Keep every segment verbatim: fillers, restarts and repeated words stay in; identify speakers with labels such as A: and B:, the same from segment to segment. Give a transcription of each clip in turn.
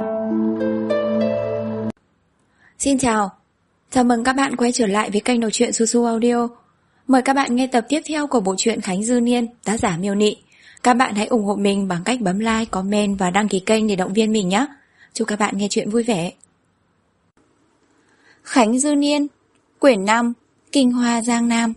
A: Xin chào, chào mừng các bạn quay trở lại với kênh đọc truyện Su Su Audio. Mời các bạn nghe tập tiếp theo của bộ truyện Khánh Dư Niên, tác giả Miêu Nị. Các bạn hãy ủng hộ mình bằng cách bấm like, comment và đăng ký kênh để động viên mình nhé. Chúc các bạn nghe truyện vui vẻ. Khánh Dư Niên, quyển năm, Kinh Hoa Giang Nam.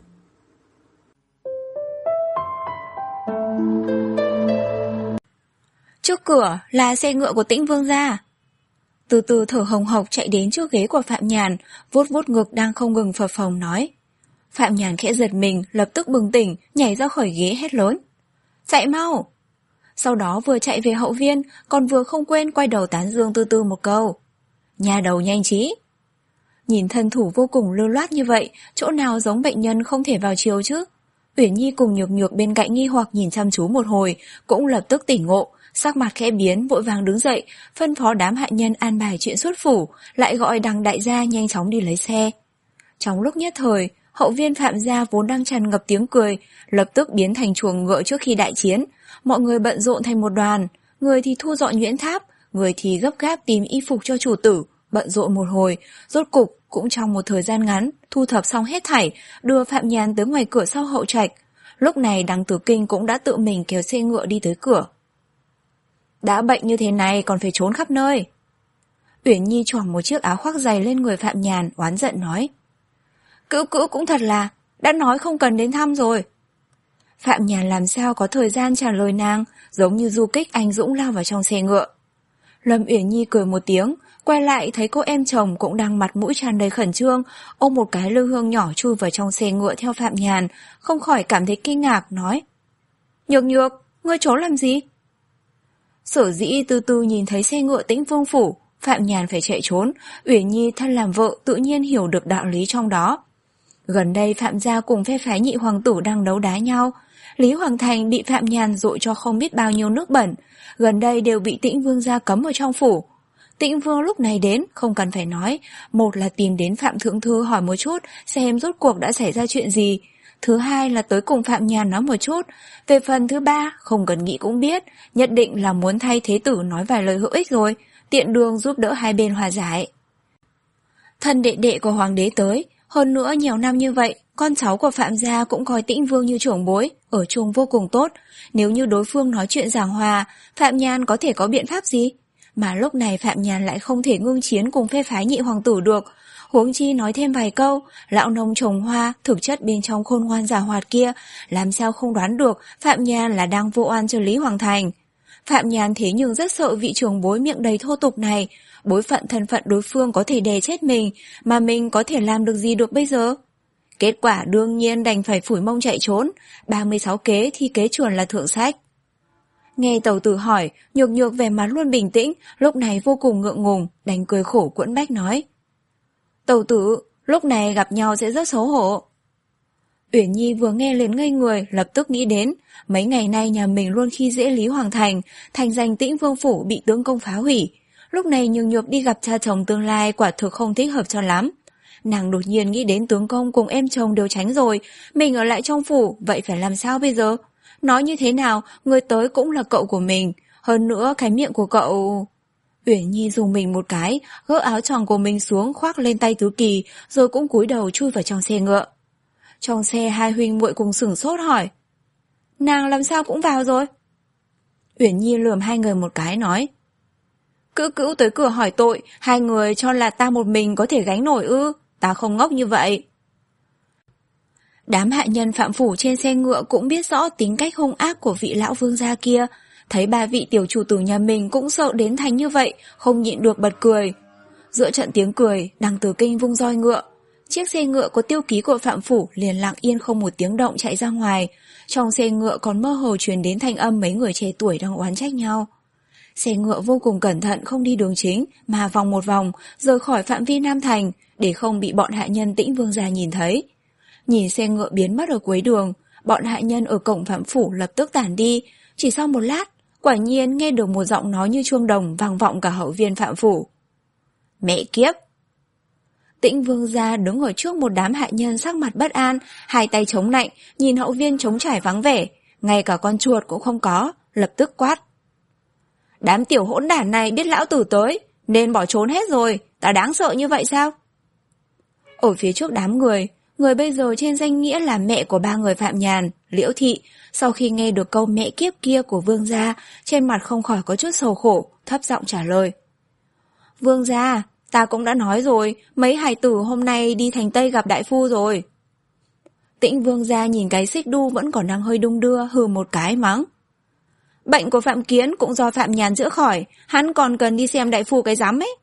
A: Trước cửa là xe ngựa của Tĩnh Vương gia. Từ từ thở hồng hộc chạy đến trước ghế của Phạm Nhàn, vuốt vuốt ngực đang không ngừng phập phồng nói. Phạm Nhàn khẽ giật mình, lập tức bừng tỉnh, nhảy ra khỏi ghế hét lớn. Chạy mau! Sau đó vừa chạy về hậu viên, còn vừa không quên quay đầu tán dương Tư Tư một câu. Nhà đầu nhanh trí! Nhìn thân thủ vô cùng lưu loát như vậy, chỗ nào giống bệnh nhân không thể vào chiều chứ? Uyển Nhi cùng Nhược Nhược bên cạnh nghi hoặc nhìn chăm chú một hồi, cũng lập tức tỉnh ngộ, sắc mặt khẽ biến, vội vàng đứng dậy, phân phó đám hạ nhân an bài chuyện xuất phủ, lại gọi Đằng đại gia nhanh chóng đi lấy xe. Trong lúc nhất thời, hậu viên Phạm gia vốn đang tràn ngập tiếng cười, lập tức biến thành chuồng ngựa trước khi đại chiến. Mọi người bận rộn thành một đoàn, người thì thu dọn nhuyễn tháp, người thì gấp gáp tìm y phục cho chủ tử, bận rộn một hồi, rốt cục cũng trong một thời gian ngắn thu thập xong hết thảy, đưa Phạm Nhàn tới ngoài cửa sau hậu trạch. Lúc này Đằng Tử Kinh cũng đã tự mình kéo xe ngựa đi tới cửa. Đã bệnh như thế này còn phải trốn khắp nơi. Uyển Nhi choàng một chiếc áo khoác dày lên người Phạm Nhàn, oán giận nói. Cữu cữu cũng thật là, đã nói không cần đến thăm rồi. Phạm Nhàn làm sao có thời gian trả lời nàng, giống như du kích anh dũng lao vào trong xe ngựa. Lâm Uyển Nhi cười một tiếng, quay lại thấy cô em chồng cũng đang mặt mũi tràn đầy khẩn trương, ôm một cái lư hương nhỏ chui vào trong xe ngựa theo Phạm Nhàn, không khỏi cảm thấy kinh ngạc, nói. Nhược Nhược, ngươi trốn làm gì? Sở dĩ Từ Từ nhìn thấy xe ngựa Tĩnh Vương phủ, Phạm Nhàn phải chạy trốn, Uyển Nhi thân làm vợ tự nhiên hiểu được đạo lý trong đó. Gần đây Phạm gia cùng phe phái nhị hoàng tử đang đấu đá nhau, Lý Hoàng Thành bị Phạm Nhàn dội cho không biết bao nhiêu nước bẩn, gần đây đều bị Tĩnh Vương gia cấm ở trong phủ. Tĩnh Vương lúc này đến, không cần phải nói, một là tìm đến Phạm Thượng Thư hỏi một chút xem rốt cuộc đã xảy ra chuyện gì, thứ hai là tới cùng Phạm Nhàn nói một chút, về phần thứ ba không cần nghĩ cũng biết, nhất định là muốn thay thế tử nói vài lời hữu ích rồi, tiện đường giúp đỡ hai bên hòa giải. Thân đệ đệ của hoàng đế tới, hơn nữa nhiều năm như vậy, con cháu của Phạm gia cũng coi Tĩnh Vương như trưởng bối, ở chung vô cùng tốt, nếu như đối phương nói chuyện giảng hòa, Phạm Nhàn có thể có biện pháp gì? Mà lúc này Phạm Nhàn lại không thể ngưng chiến cùng phe phái nhị hoàng tử được, huống chi nói thêm vài câu, lão nông trồng hoa, thực chất bên trong khôn ngoan già hoạt kia, làm sao không đoán được Phạm Nhàn là đang vô oan cho Lý Hoàng Thành. Phạm Nhàn thế nhưng rất sợ vị trưởng bối miệng đầy thô tục này, bối phận thân phận đối phương có thể đè chết mình, mà mình có thể làm được gì được bây giờ? Kết quả đương nhiên đành phải phủi mông chạy trốn, ba mươi sáu kế thì kế chuẩn là thượng sách. Nghe tàu tử hỏi, Nhược Nhược vẻ mặt luôn bình tĩnh, lúc này vô cùng ngượng ngùng, đành cười khổ quẫn bách nói. Tàu tử, lúc này gặp nhau sẽ rất xấu hổ. Uyển Nhi vừa nghe liền ngây người, lập tức nghĩ đến, mấy ngày nay nhà mình luôn khi dễ Lý Hoàng Thành, thành danh Tĩnh Vương phủ bị tướng công phá hủy. Lúc này Nhược Nhược đi gặp cha chồng tương lai quả thực không thích hợp cho lắm. Nàng đột nhiên nghĩ đến tướng công cùng em chồng đều tránh rồi, mình ở lại trong phủ, vậy phải làm sao bây giờ? Nói như thế nào, người tới cũng là cậu của mình, hơn nữa cái miệng của cậu... Uyển Nhi dùng mình một cái, gỡ áo choàng của mình xuống khoác lên tay Tứ Kỳ, rồi cũng cúi đầu chui vào trong xe ngựa. Trong xe hai huynh muội cùng sửng sốt hỏi. Nàng làm sao cũng vào rồi? Uyển Nhi lườm hai người một cái nói. Cữu cữu tới cửa hỏi tội, hai người cho là ta một mình có thể gánh nổi ư, ta không ngốc như vậy. Đám hạ nhân Phạm phủ trên xe ngựa cũng biết rõ tính cách hung ác của vị lão vương gia kia, thấy ba vị tiểu chủ tử nhà mình cũng sợ đến thành như vậy, không nhịn được bật cười. Giữa trận tiếng cười, Đằng Tử Kinh vung roi ngựa, chiếc xe ngựa có tiêu ký của Phạm phủ liền lặng yên không một tiếng động chạy ra ngoài, trong xe ngựa còn mơ hồ truyền đến thanh âm mấy người trẻ tuổi đang oán trách nhau. Xe ngựa vô cùng cẩn thận không đi đường chính mà vòng một vòng, rời khỏi phạm vi Nam Thành để không bị bọn hạ nhân Tĩnh Vương gia nhìn thấy. Nhìn xe ngựa biến mất ở cuối đường, bọn hạ nhân ở cổng Phạm phủ lập tức tản đi. Chỉ sau một lát, quả nhiên nghe được một giọng nói như chuông đồng vang vọng cả hậu viên Phạm phủ. Mẹ kiếp! Tĩnh Vương gia đứng ở trước một đám hạ nhân sắc mặt bất an, hai tay chống lạnh, nhìn hậu viên trống trải vắng vẻ, ngay cả con chuột cũng không có, lập tức quát. Đám tiểu hỗn đản này biết lão tử tới, nên bỏ trốn hết rồi, ta đáng sợ như vậy sao? Ở phía trước đám người, người bây giờ trên danh nghĩa là mẹ của ba người Phạm Nhàn, Liễu Thị, sau khi nghe được câu mẹ kiếp kia của Vương gia, trên mặt không khỏi có chút sầu khổ, thấp giọng trả lời. Vương gia, ta cũng đã nói rồi, mấy hài tử hôm nay đi thành Tây gặp đại phu rồi. Tĩnh Vương gia nhìn cái xích đu vẫn còn đang hơi đung đưa, hừ một cái mắng. Bệnh của Phạm Kiến cũng do Phạm Nhàn chữa khỏi, hắn còn cần đi xem đại phu cái rắm ấy.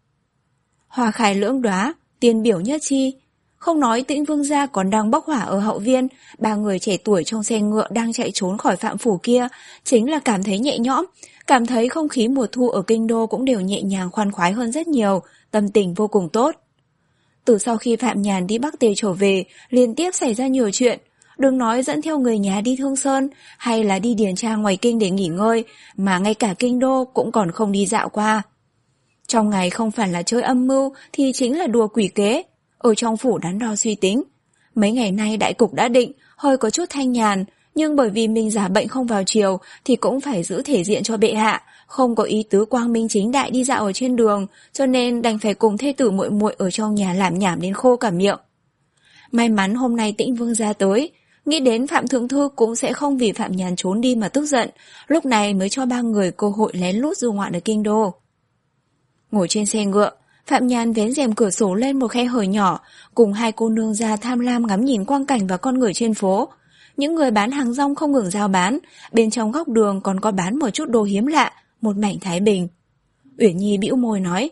A: Hoa khai lưỡng đóa, tiên biểu nhất chi. Không nói Tĩnh Vương gia còn đang bốc hỏa ở hậu viên, ba người trẻ tuổi trong xe ngựa đang chạy trốn khỏi Phạm phủ kia, chính là cảm thấy nhẹ nhõm, cảm thấy không khí mùa thu ở kinh đô cũng đều nhẹ nhàng khoan khoái hơn rất nhiều, tâm tình vô cùng tốt. Từ sau khi Phạm Nhàn đi Bắc Tề trở về, liên tiếp xảy ra nhiều chuyện, đừng nói dẫn theo người nhà đi Thương Sơn hay là đi điền trang ngoài kinh để nghỉ ngơi, mà ngay cả kinh đô cũng còn không đi dạo qua. Trong ngày không phải là chơi âm mưu thì chính là đùa quỷ kế, ở trong phủ đắn đo suy tính. Mấy ngày nay đại cục đã định, hơi có chút thanh nhàn, nhưng bởi vì mình giả bệnh không vào chiều thì cũng phải giữ thể diện cho bệ hạ, không có ý tứ quang minh chính đại đi dạo ở trên đường, cho nên đành phải cùng thê tử muội muội ở trong nhà làm nhảm đến khô cả miệng. May mắn hôm nay Tĩnh Vương gia tới, nghĩ đến Phạm Thượng Thư cũng sẽ không vì Phạm Nhàn trốn đi mà tức giận, lúc này mới cho ba người cơ hội lén lút du ngoạn ở kinh đô. Ngồi trên xe ngựa, Phạm Nhàn vén rèm cửa sổ lên một khe hở nhỏ, cùng hai cô nương ra tham lam ngắm nhìn quang cảnh và con người trên phố. Những người bán hàng rong không ngừng giao bán, bên trong góc đường còn có bán một chút đồ hiếm lạ, một mảnh thái bình. Uyển Nhi bĩu môi nói.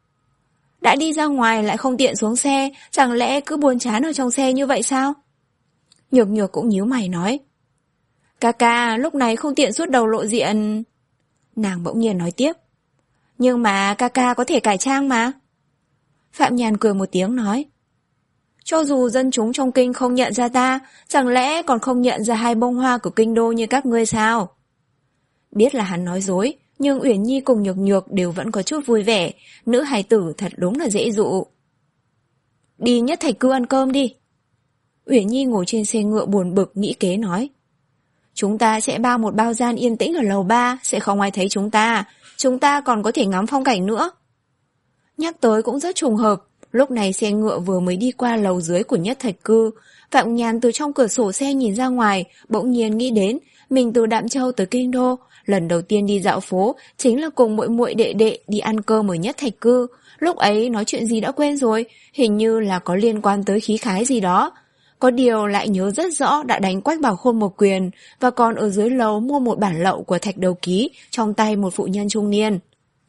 A: Đã đi ra ngoài lại không tiện xuống xe, chẳng lẽ cứ buồn chán ở trong xe như vậy sao? Nhược Nhược cũng nhíu mày nói. Ca ca, lúc này không tiện suốt đầu lộ diện. Nàng bỗng nhiên nói tiếp. Nhưng mà ca ca có thể cải trang mà. Phạm Nhàn cười một tiếng nói. Cho dù dân chúng trong kinh không nhận ra ta, chẳng lẽ còn không nhận ra hai bông hoa của kinh đô như các ngươi sao? Biết là hắn nói dối, nhưng Uyển Nhi cùng Nhược Nhược đều vẫn có chút vui vẻ, nữ hài tử thật đúng là dễ dụ. Đi Nhất Thạch Cư ăn cơm đi. Uyển Nhi ngồi trên xe ngựa buồn bực nghĩ kế nói. Chúng ta sẽ bao một bao gian yên tĩnh ở lầu ba, sẽ không ai thấy chúng ta, chúng ta còn có thể ngắm phong cảnh nữa. Nhắc tới cũng rất trùng hợp, lúc này xe ngựa vừa mới đi qua lầu dưới của Nhất Thạch Cư, Phạm Nhàn từ trong cửa sổ xe nhìn ra ngoài, bỗng nhiên nghĩ đến, mình từ Đạm Châu tới kinh đô, lần đầu tiên đi dạo phố chính là cùng muội muội đệ đệ đi ăn cơm ở Nhất Thạch Cư, lúc ấy nói chuyện gì đã quên rồi, hình như là có liên quan tới khí khái gì đó. Có điều lại nhớ rất rõ đã đánh Quách Bảo Khôn một quyền, và còn ở dưới lầu mua một bản lậu của Thạch Đầu Ký trong tay một phụ nhân trung niên.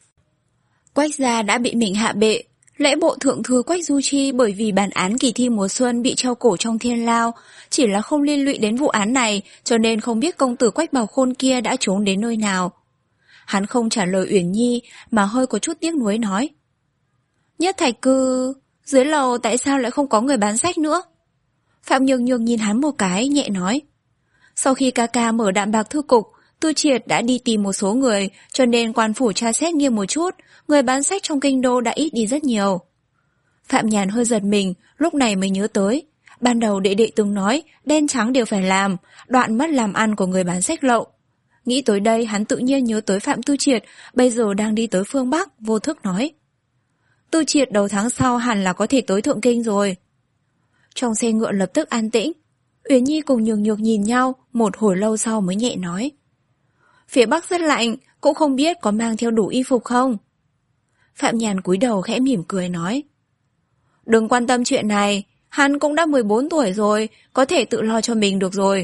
A: Quách gia đã bị mình hạ bệ, lễ bộ thượng thư Quách Du Chi bởi vì bản án kỳ thi mùa xuân bị treo cổ trong thiên lao, chỉ là không liên lụy đến vụ án này, cho nên không biết công tử Quách Bảo Khôn kia đã trốn đến nơi nào. Hắn không trả lời Uyển Nhi mà hơi có chút tiếc nuối nói. Nhất Thạch Cư, dưới lầu tại sao lại không có người bán sách nữa? Phạm Nhược Nhược nhìn hắn một cái, nhẹ nói. Sau khi ca ca mở Đạm Bạc thư cục, Tu Triệt đã đi tìm một số người, cho nên quan phủ tra xét nghiêm một chút, người bán sách trong kinh đô đã ít đi rất nhiều. Phạm Nhàn hơi giật mình, lúc này mới nhớ tới. Ban đầu đệ đệ từng nói, đen trắng đều phải làm, đoạn mất làm ăn của người bán sách lậu. Nghĩ tới đây hắn tự nhiên nhớ tới Phạm Tu Triệt, bây giờ đang đi tới phương Bắc, vô thức nói. Tu Triệt đầu tháng sau hẳn là có thể tới Thượng Kinh rồi. Trong xe ngựa lập tức an tĩnh. Uyển Nhi cùng Nhược Nhược nhìn nhau, một hồi lâu sau mới nhẹ nói. Phía Bắc rất lạnh, cũng không biết có mang theo đủ y phục không? Phạm Nhàn cúi đầu khẽ mỉm cười nói. Đừng quan tâm chuyện này, hắn cũng đã mười bốn tuổi rồi, có thể tự lo cho mình được rồi.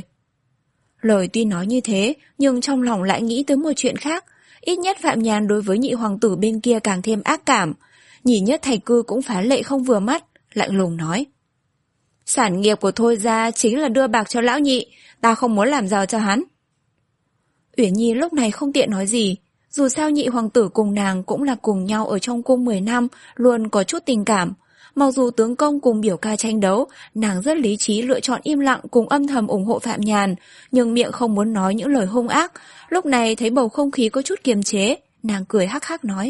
A: Lời tuy nói như thế, nhưng trong lòng lại nghĩ tới một chuyện khác. Ít nhất Phạm Nhàn đối với nhị hoàng tử bên kia càng thêm ác cảm. Nhỉ Nhất Thạch Cư cũng phá lệ không vừa mắt, lạnh lùng nói. Sản nghiệp của Thôi gia chính là đưa bạc cho lão nhị, ta không muốn làm giàu cho hắn. Uyển Nhi lúc này không tiện nói gì, dù sao nhị hoàng tử cùng nàng cũng là cùng nhau ở trong cung mười năm, luôn có chút tình cảm. Mặc dù tướng công cùng biểu ca tranh đấu, nàng rất lý trí lựa chọn im lặng cùng âm thầm ủng hộ Phạm Nhàn, nhưng miệng không muốn nói những lời hung ác. Lúc này thấy bầu không khí có chút kiềm chế, nàng cười hắc hắc nói.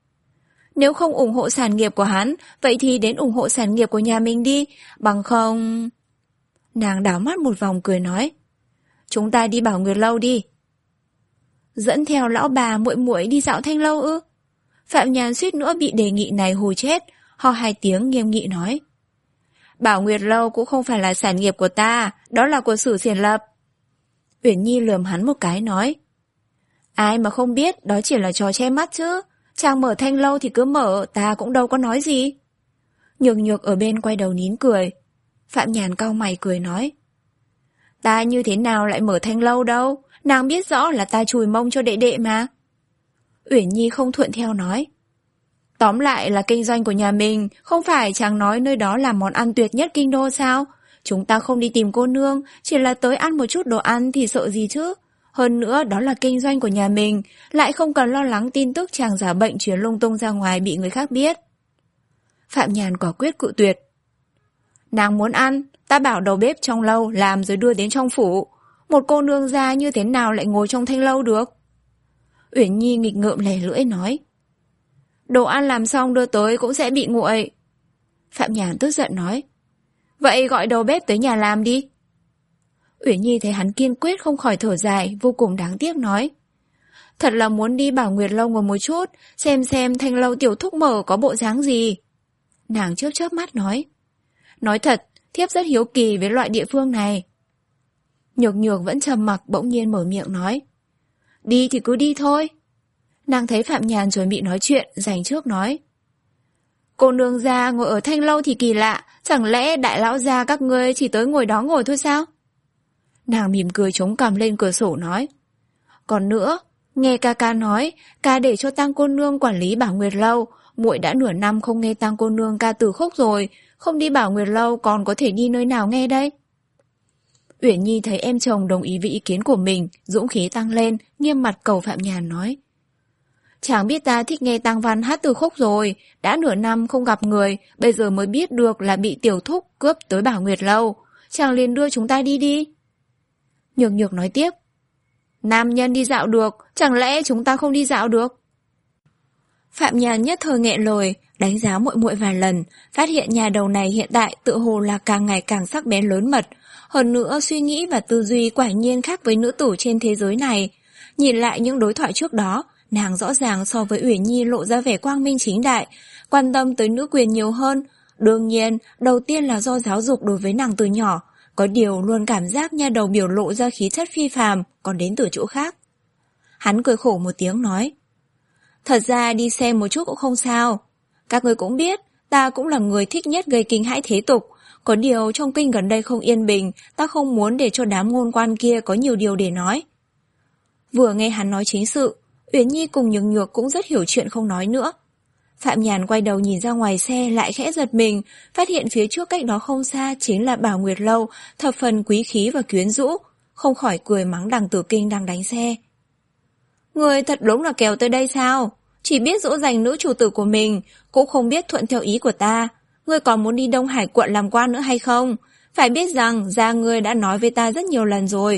A: Nếu không ủng hộ sản nghiệp của hắn, vậy thì đến ủng hộ sản nghiệp của nhà mình đi, bằng không... Nàng đảo mắt một vòng cười nói. Chúng ta đi Bảo Nguyệt Lâu đi. Dẫn theo lão bà muội muội đi dạo Thanh Lâu ư? Phạm Nhàn suýt nữa bị đề nghị này hù chết, ho hai tiếng nghiêm nghị nói. Bảo Nguyệt Lâu cũng không phải là sản nghiệp của ta, đó là của Sử Xiển Lập. Uyển Nhi lườm hắn một cái nói. Ai mà không biết, đó chỉ là trò che mắt chứ. Chàng mở Thanh Lâu thì cứ mở, ta cũng đâu có nói gì. Nhược Nhược ở bên quay đầu nín cười. Phạm Nhàn cau mày cười nói. Ta như thế nào lại mở Thanh Lâu đâu, nàng biết rõ là ta chùi mông cho đệ đệ mà. Uyển Nhi không thuận theo nói. Tóm lại là kinh doanh của nhà mình, không phải chàng nói nơi đó là món ăn tuyệt nhất kinh đô sao? Chúng ta không đi tìm cô nương, chỉ là tới ăn một chút đồ ăn thì sợ gì chứ? Hơn nữa đó là kinh doanh của nhà mình, lại không cần lo lắng tin tức chàng giả bệnh truyền lung tung ra ngoài bị người khác biết. Phạm Nhàn quả quyết cự tuyệt. Nàng muốn ăn, ta bảo đầu bếp trong lâu làm rồi đưa đến trong phủ. Một cô nương gia như thế nào lại ngồi trong Thanh Lâu được? Uyển Nhi nghịch ngợm lè lưỡi nói. Đồ ăn làm xong đưa tới cũng sẽ bị nguội. Phạm Nhàn tức giận nói. Vậy gọi đầu bếp tới nhà làm đi. Uyển Nhi thấy hắn kiên quyết không khỏi thở dài, vô cùng đáng tiếc nói. Thật là muốn đi Bảo Nguyệt Lâu ngồi một chút, xem xem Thanh Lâu tiểu thúc mở có bộ dáng gì. Nàng chớp chớp mắt nói. Nói thật, thiếp rất hiếu kỳ với loại địa phương này. Nhược Nhược vẫn trầm mặc bỗng nhiên mở miệng nói. Đi thì cứ đi thôi. Nàng thấy Phạm Nhàn chuẩn bị nói chuyện, giành trước nói. Cô nương gia ngồi ở Thanh Lâu thì kỳ lạ, chẳng lẽ đại lão gia các ngươi chỉ tới ngồi đó ngồi thôi sao? Nàng mỉm cười chống cằm lên cửa sổ nói. Còn nữa, nghe ca ca nói, ca để cho Tang cô nương quản lý Bảo Nguyệt Lâu, muội đã nửa năm không nghe Tang cô nương ca từ khúc rồi, không đi Bảo Nguyệt Lâu còn có thể đi nơi nào nghe đây? Uyển Nhi thấy em chồng đồng ý với ý kiến của mình, dũng khí tăng lên, nghiêm mặt cầu Phạm Nhàn nói. Chàng biết ta thích nghe Tang Văn hát từ khúc rồi, đã nửa năm không gặp người, bây giờ mới biết được là bị tiểu thúc cướp tới Bảo Nguyệt Lâu. Chàng liền đưa chúng ta đi đi. Nhược Nhược nói tiếp. Nam nhân đi dạo được, chẳng lẽ chúng ta không đi dạo được? Phạm Nhàn nhất thời nghẹn lời, đánh giá muội muội vài lần, phát hiện nhà đầu này hiện tại tự hồ là càng ngày càng sắc bén lớn mật. Hơn nữa suy nghĩ và tư duy quả nhiên khác với nữ tử trên thế giới này. Nhìn lại những đối thoại trước đó, nàng rõ ràng so với Uyển Nhi lộ ra vẻ quang minh chính đại, quan tâm tới nữ quyền nhiều hơn. Đương nhiên, đầu tiên là do giáo dục đối với nàng từ nhỏ, có điều luôn cảm giác nha đầu biểu lộ ra khí chất phi phàm, còn đến từ chỗ khác. Hắn cười khổ một tiếng nói. Thật ra đi xem một chút cũng không sao. Các người cũng biết, ta cũng là người thích nhất gây kinh hãi thế tục. Có điều trong kinh gần đây không yên bình, ta không muốn để cho đám ngôn quan kia có nhiều điều để nói. Vừa nghe hắn nói chính sự, Uyển Nhi cùng Nhược Nhược cũng rất hiểu chuyện không nói nữa. Phạm Nhàn quay đầu nhìn ra ngoài xe lại khẽ giật mình, phát hiện phía trước cách đó không xa chính là Bảo Nguyệt Lâu, thập phần quý khí và quyến rũ, không khỏi cười mắng đằng Tử Kinh đang đánh xe. Người thật đúng là kèo tới đây sao? Chỉ biết dỗ dành nữ chủ tử của mình, cũng không biết thuận theo ý của ta. Ngươi còn muốn đi Đông Hải quận làm quan nữa hay không? Phải biết rằng gia ngươi đã nói với ta rất nhiều lần rồi.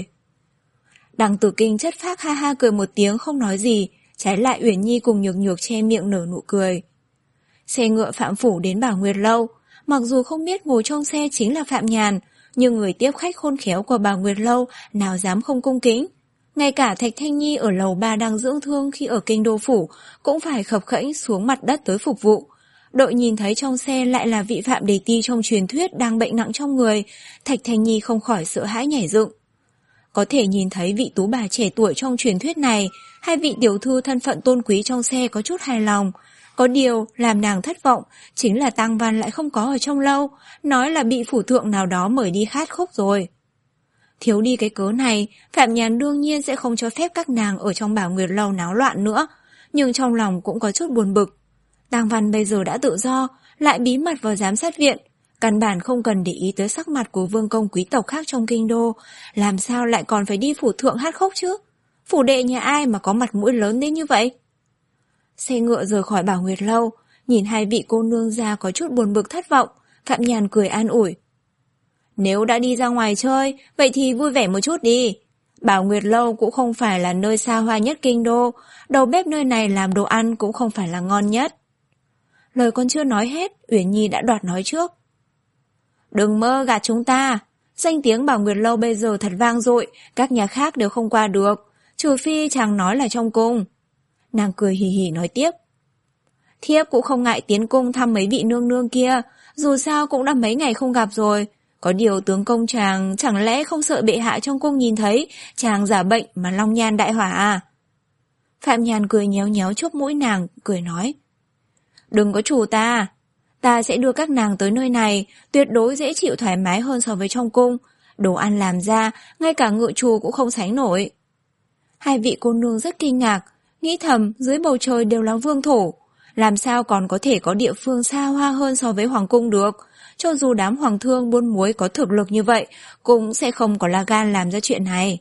A: Đằng Tử Kinh chất phác ha ha cười một tiếng không nói gì, trái lại Uyển Nhi cùng Nhược Nhược che miệng nở nụ cười. Xe ngựa Phạm Phủ đến Bảo Nguyệt Lâu, mặc dù không biết ngồi trong xe chính là Phạm Nhàn, nhưng người tiếp khách khôn khéo của Bảo Nguyệt Lâu nào dám không cung kính. Ngay cả Thạch Thanh Nhi ở lầu ba đang dưỡng thương khi ở kinh đô phủ cũng phải khập khễnh xuống mặt đất tới phục vụ. Đội nhìn thấy trong xe lại là vị Phạm Đề Ti trong truyền thuyết đang bệnh nặng trong người, Thạch Thanh Nhi không khỏi sợ hãi nhảy dựng. Có thể nhìn thấy vị tú bà trẻ tuổi trong truyền thuyết này, hai vị tiểu thư thân phận tôn quý trong xe có chút hài lòng. Có điều làm nàng thất vọng chính là Tang Văn lại không có ở trong lâu, nói là bị phủ thượng nào đó mời đi khát khúc rồi. Thiếu đi cái cớ này, Phạm Nhàn đương nhiên sẽ không cho phép các nàng ở trong Bảo Nguyệt Lâu náo loạn nữa, nhưng trong lòng cũng có chút buồn bực. Tang Văn bây giờ đã tự do, lại bí mật vào giám sát viện, căn bản không cần để ý tới sắc mặt của vương công quý tộc khác trong kinh đô, làm sao lại còn phải đi phủ thượng hát khúc chứ? Phủ đệ nhà ai mà có mặt mũi lớn đến như vậy? Xe ngựa rời khỏi Bảo Nguyệt Lâu, nhìn hai vị cô nương ra có chút buồn bực thất vọng, Phạm Nhàn cười an ủi. Nếu đã đi ra ngoài chơi, vậy thì vui vẻ một chút đi. Bảo Nguyệt Lâu cũng không phải là nơi xa hoa nhất kinh đô, đầu bếp nơi này làm đồ ăn cũng không phải là ngon nhất. Lời con chưa nói hết, Uyển Nhi đã đoạt nói trước. Đừng mơ gạt chúng ta, danh tiếng Bảo Nguyệt Lâu bây giờ thật vang dội, các nhà khác đều không qua được. trừ phi chàng nói là trong cung. Nàng cười hì hì nói tiếp. Thiếp cũng không ngại tiến cung thăm mấy vị nương nương kia, dù sao cũng đã mấy ngày không gặp rồi. Có điều tướng công chàng chẳng lẽ không sợ bệ hạ trong cung nhìn thấy chàng giả bệnh mà long nhan đại hỏa à? Phạm Nhàn cười nhéo nhéo chốc mũi nàng, cười nói. Đừng có chủ ta, ta sẽ đưa các nàng tới nơi này, tuyệt đối dễ chịu thoải mái hơn so với trong cung. Đồ ăn làm ra, ngay cả ngự trù cũng không sánh nổi. Hai vị cô nương rất kinh ngạc, nghĩ thầm dưới bầu trời đều là vương thổ. Làm sao còn có thể có địa phương xa hoa hơn so với hoàng cung được? Cho dù đám hoàng thương buôn muối có thực lực như vậy, cũng sẽ không có lá gan làm ra chuyện này.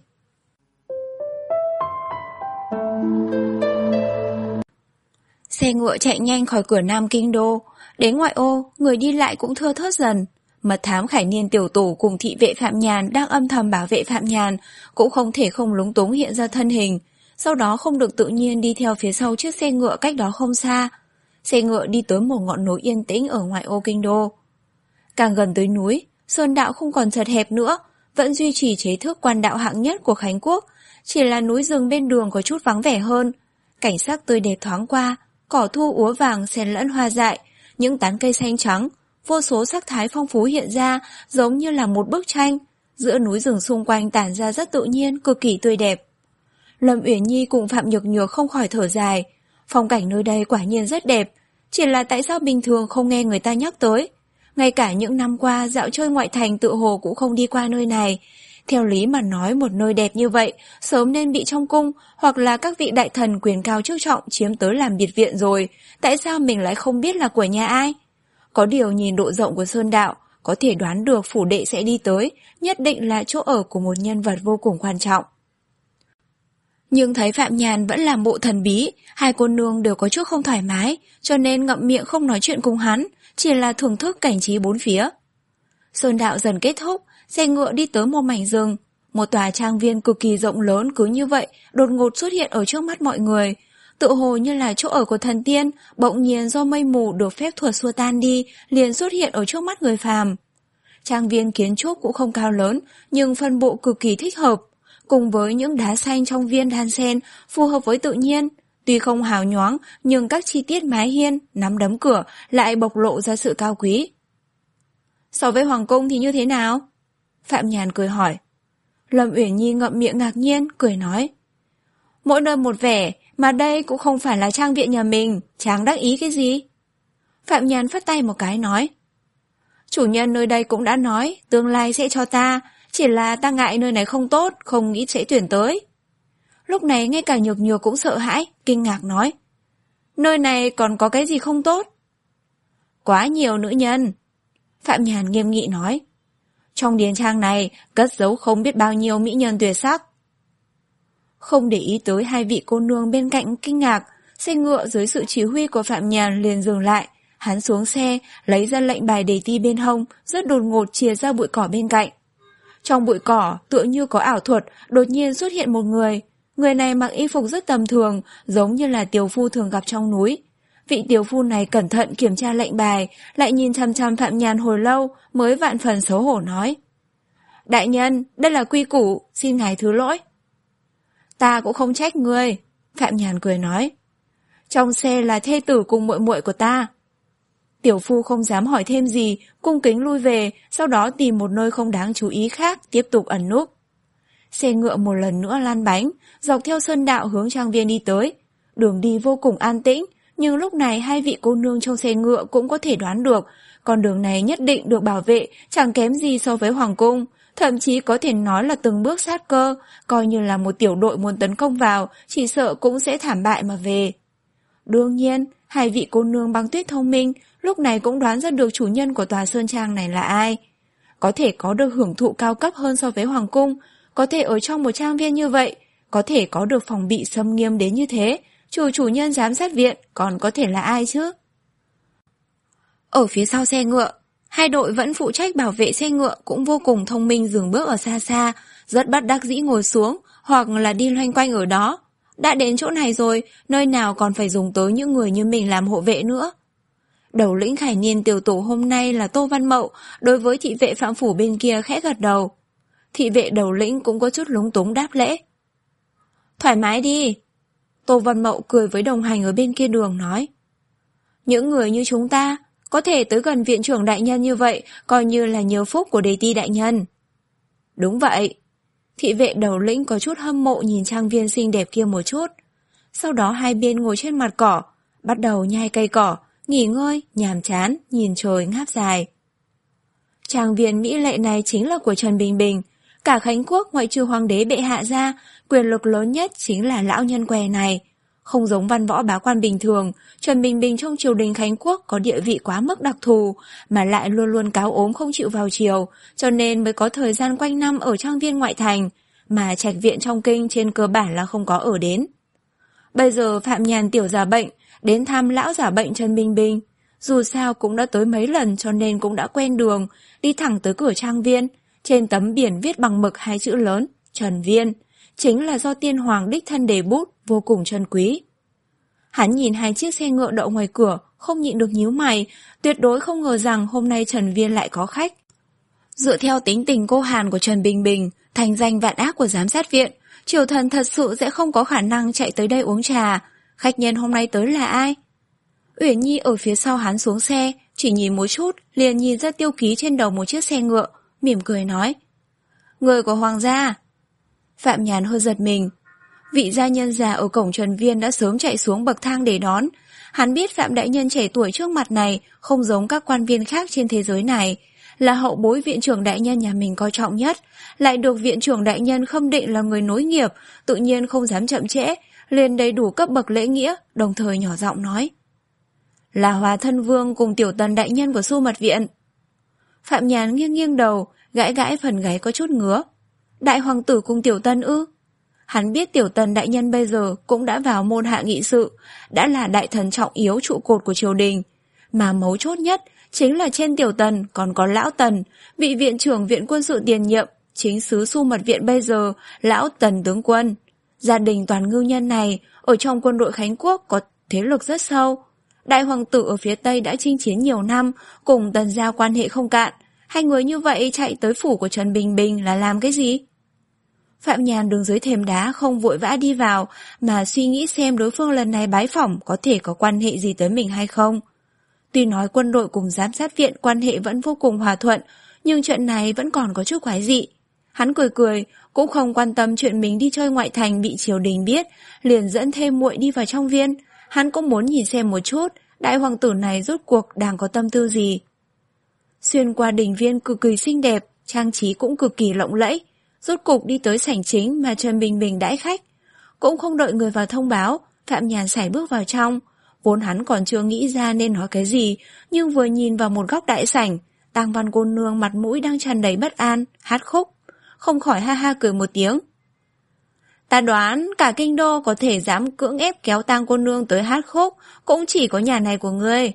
A: Xe ngựa chạy nhanh khỏi cửa Nam Kinh Đô. Đến ngoại ô, người đi lại cũng thưa thớt dần. Mật thám Khải Niên tiểu tổ cùng thị vệ Phạm Nhàn đang âm thầm bảo vệ Phạm Nhàn, cũng không thể không lúng túng hiện ra thân hình. Sau đó không được tự nhiên đi theo phía sau chiếc xe ngựa cách đó không xa. Xe ngựa đi tới một ngọn núi yên tĩnh ở ngoại ô Kinh Đô. Càng gần tới núi, sơn đạo không còn chật hẹp nữa, vẫn duy trì chế thức quan đạo hạng nhất của Khánh Quốc, chỉ là núi rừng bên đường có chút vắng vẻ hơn. Cảnh sắc tươi đẹp thoáng qua, cỏ thu úa vàng xen lẫn hoa dại, những tán cây xanh trắng, vô số sắc thái phong phú hiện ra giống như là một bức tranh, giữa núi rừng xung quanh tản ra rất tự nhiên, cực kỳ tươi đẹp. Lâm Uyển Nhi cùng Phạm Nhược Nhược không khỏi thở dài, phong cảnh nơi đây quả nhiên rất đẹp, chỉ là tại sao bình thường không nghe người ta nhắc tới. Ngay cả những năm qua dạo chơi ngoại thành tự hồ cũng không đi qua nơi này. Theo lý mà nói một nơi đẹp như vậy sớm nên bị trong cung hoặc là các vị đại thần quyền cao chức trọng chiếm tới làm biệt viện rồi. Tại sao mình lại không biết là của nhà ai? Có điều nhìn độ rộng của sơn đạo, có thể đoán được phủ đệ sẽ đi tới, nhất định là chỗ ở của một nhân vật vô cùng quan trọng. Nhưng thấy Phạm Nhàn vẫn làm bộ thần bí, hai cô nương đều có chút không thoải mái, cho nên ngậm miệng không nói chuyện cùng hắn, chỉ là thưởng thức cảnh trí bốn phía. Sơn đạo dần kết thúc, xe ngựa đi tới một mảnh rừng. Một tòa trang viên cực kỳ rộng lớn cứ như vậy đột ngột xuất hiện ở trước mắt mọi người. Tự hồ như là chỗ ở của thần tiên, bỗng nhiên do mây mù được phép thuật xua tan đi, liền xuất hiện ở trước mắt người phàm. Trang viên kiến trúc cũng không cao lớn, nhưng phân bộ cực kỳ thích hợp. Cùng với những đá xanh trong viên đan xen, phù hợp với tự nhiên. Tuy không hào nhoáng, nhưng các chi tiết mái hiên, nắm đấm cửa lại bộc lộ ra sự cao quý. So với hoàng cung thì như thế nào? Phạm Nhàn cười hỏi. Lâm Uyển Nhi ngậm miệng ngạc nhiên, cười nói. Mỗi nơi một vẻ, mà đây cũng không phải là trang viện nhà mình, chàng đắc ý cái gì? Phạm Nhàn phất tay một cái nói. Chủ nhân nơi đây cũng đã nói, tương lai sẽ cho ta, chỉ là ta ngại nơi này không tốt, không nghĩ sẽ tuyển tới. Lúc này ngay cả Nhược Nhược cũng sợ hãi, kinh ngạc nói. Nơi này còn có cái gì không tốt? Quá nhiều nữ nhân. Phạm Nhàn nghiêm nghị nói. Trong điền trang này cất giấu không biết bao nhiêu mỹ nhân tuyệt sắc. Không để ý tới hai vị cô nương bên cạnh kinh ngạc, xe ngựa dưới sự chỉ huy của Phạm Nhàn liền dừng lại. Hắn xuống xe, lấy ra lệnh bài đề ti bên hông, rất đột ngột chìa ra bụi cỏ bên cạnh. Trong bụi cỏ, tựa như có ảo thuật, đột nhiên xuất hiện một người. Người này mặc y phục rất tầm thường, giống như là tiểu phu thường gặp trong núi. Vị tiểu phu này cẩn thận kiểm tra lệnh bài, lại nhìn chăm chăm Phạm Nhàn hồi lâu, mới vạn phần xấu hổ nói. Đại nhân, đây là quy củ, xin ngài thứ lỗi. Ta cũng không trách ngươi, Phạm Nhàn cười nói. Trong xe là thê tử cùng muội muội của ta. Tiểu phu không dám hỏi thêm gì, cung kính lui về, sau đó tìm một nơi không đáng chú ý khác, tiếp tục ẩn núp. Xe ngựa một lần nữa lăn bánh, dọc theo sơn đạo hướng trang viên đi tới. Đường đi vô cùng an tĩnh, nhưng lúc này hai vị cô nương trong xe ngựa cũng có thể đoán được, con đường này nhất định được bảo vệ, chẳng kém gì so với hoàng cung, thậm chí có thể nói là từng bước sát cơ, coi như là một tiểu đội muốn tấn công vào, chỉ sợ cũng sẽ thảm bại mà về. Đương nhiên, hai vị cô nương băng tuyết thông minh, lúc này cũng đoán ra được chủ nhân của tòa sơn trang này là ai. Có thể có được hưởng thụ cao cấp hơn so với hoàng cung, có thể ở trong một trang viên như vậy, có thể có được phòng bị xâm nghiêm đến như thế, chủ chủ nhân giám sát viện còn có thể là ai chứ? Ở phía sau xe ngựa, hai đội vẫn phụ trách bảo vệ xe ngựa cũng vô cùng thông minh dừng bước ở xa xa, rất bất đắc dĩ ngồi xuống hoặc là đi loanh quanh ở đó. Đã đến chỗ này rồi, nơi nào còn phải dùng tới những người như mình làm hộ vệ nữa. Đầu lĩnh Khải Niên tiểu tổ hôm nay là Tô Văn Mậu, đối với thị vệ Phạm Phủ bên kia khẽ gật đầu. Thị vệ đầu lĩnh cũng có chút lúng túng đáp lễ. Thoải mái đi. Tô Văn Mậu cười với đồng hành ở bên kia đường nói. Những người như chúng ta có thể tới gần viện trưởng đại nhân như vậy coi như là nhiều phúc của đề ti đại nhân. Đúng vậy. Thị vệ đầu lĩnh có chút hâm mộ nhìn trang viên xinh đẹp kia một chút. Sau đó hai bên ngồi trên mặt cỏ, bắt đầu nhai cây cỏ, nghỉ ngơi, nhàm chán, nhìn trời ngáp dài. Trang viên mỹ lệ này chính là của Trần Bình Bình. Cả Khánh Quốc ngoại trừ hoàng đế bệ hạ ra, quyền lực lớn nhất chính là lão nhân què này. Không giống văn võ bá quan bình thường, Trần Bình Bình trong triều đình Khánh Quốc có địa vị quá mức đặc thù, mà lại luôn luôn cáo ốm không chịu vào triều, cho nên mới có thời gian quanh năm ở trang viên ngoại thành, mà trạch viện trong kinh trên cơ bản là không có ở đến. Bây giờ Phạm Nhàn tiểu giả bệnh, đến thăm lão giả bệnh Trần Bình Bình. Dù sao cũng đã tới mấy lần cho nên cũng đã quen đường, đi thẳng tới cửa trang viên. Trên tấm biển viết bằng mực hai chữ lớn, Trần Viên, chính là do tiên hoàng đích thân đề bút, vô cùng trân quý. Hắn nhìn hai chiếc xe ngựa đậu ngoài cửa, không nhịn được nhíu mày, tuyệt đối không ngờ rằng hôm nay Trần Viên lại có khách. Dựa theo tính tình cô hàn của Trần Bình Bình, thành danh vạn ác của giám sát viện, triều thần thật sự sẽ không có khả năng chạy tới đây uống trà. Khách nhân hôm nay tới là ai? Uyển Nhi ở phía sau hắn xuống xe, chỉ nhìn một chút, liền nhìn ra tiêu ký trên đầu một chiếc xe ngựa, mỉm cười nói. Người của hoàng gia. Phạm Nhàn hơi giật mình. Vị gia nhân già ở cổng Trần Viên đã sớm chạy xuống bậc thang để đón. Hắn biết Phạm đại nhân trẻ tuổi trước mặt này không giống các quan viên khác trên thế giới này, là hậu bối viện trưởng đại nhân nhà mình coi trọng nhất, lại được viện trưởng đại nhân khâm định là người nối nghiệp, tự nhiên không dám chậm trễ, liền đầy đủ cấp bậc lễ nghĩa, đồng thời nhỏ giọng nói. Là Hòa thân vương cùng tiểu tần đại nhân của Xu Mật viện. Phạm Nhàn nghiêng nghiêng đầu, gãi gãi phần gáy có chút ngứa. Đại hoàng tử cùng tiểu tần ư? Hắn biết tiểu tần đại nhân bây giờ cũng đã vào môn hạ nghị sự, đã là đại thần trọng yếu trụ cột của triều đình. Mà mấu chốt nhất chính là trên tiểu tần còn có lão tần, vị viện trưởng viện quân sự tiền nhiệm, chính sứ Xu Mật viện bây giờ, lão Tần tướng quân. Gia đình toàn ngưu nhân này ở trong quân đội Khánh Quốc có thế lực rất sâu. Đại hoàng tử ở phía Tây đã chinh chiến nhiều năm, cùng Tần gia quan hệ không cạn. Hai người như vậy chạy tới phủ của Trần Bình Bình là làm cái gì? Phạm Nhàn đứng dưới thềm đá không vội vã đi vào, mà suy nghĩ xem đối phương lần này bái phỏng có thể có quan hệ gì tới mình hay không. Tuy nói quân đội cùng giám sát viện quan hệ vẫn vô cùng hòa thuận, nhưng chuyện này vẫn còn có chút quái dị. Hắn cười cười, cũng không quan tâm chuyện mình đi chơi ngoại thành bị triều đình biết, liền dẫn thêm muội đi vào trong viên. Hắn cũng muốn nhìn xem một chút, đại hoàng tử này rốt cuộc đang có tâm tư gì. Xuyên qua đình viên cực kỳ xinh đẹp, trang trí cũng cực kỳ lộng lẫy, rốt cục đi tới sảnh chính mà Trần Bình Bình đãi khách. Cũng không đợi người vào thông báo, Phạm Nhàn sải bước vào trong. Vốn hắn còn chưa nghĩ ra nên nói cái gì, nhưng vừa nhìn vào một góc đại sảnh, Tang Văn cô nương mặt mũi đang tràn đầy bất an, hát khúc, không khỏi ha ha cười một tiếng. Ta đoán cả kinh đô có thể dám cưỡng ép kéo Tang cô nương tới hát khúc, cũng chỉ có nhà này của ngươi.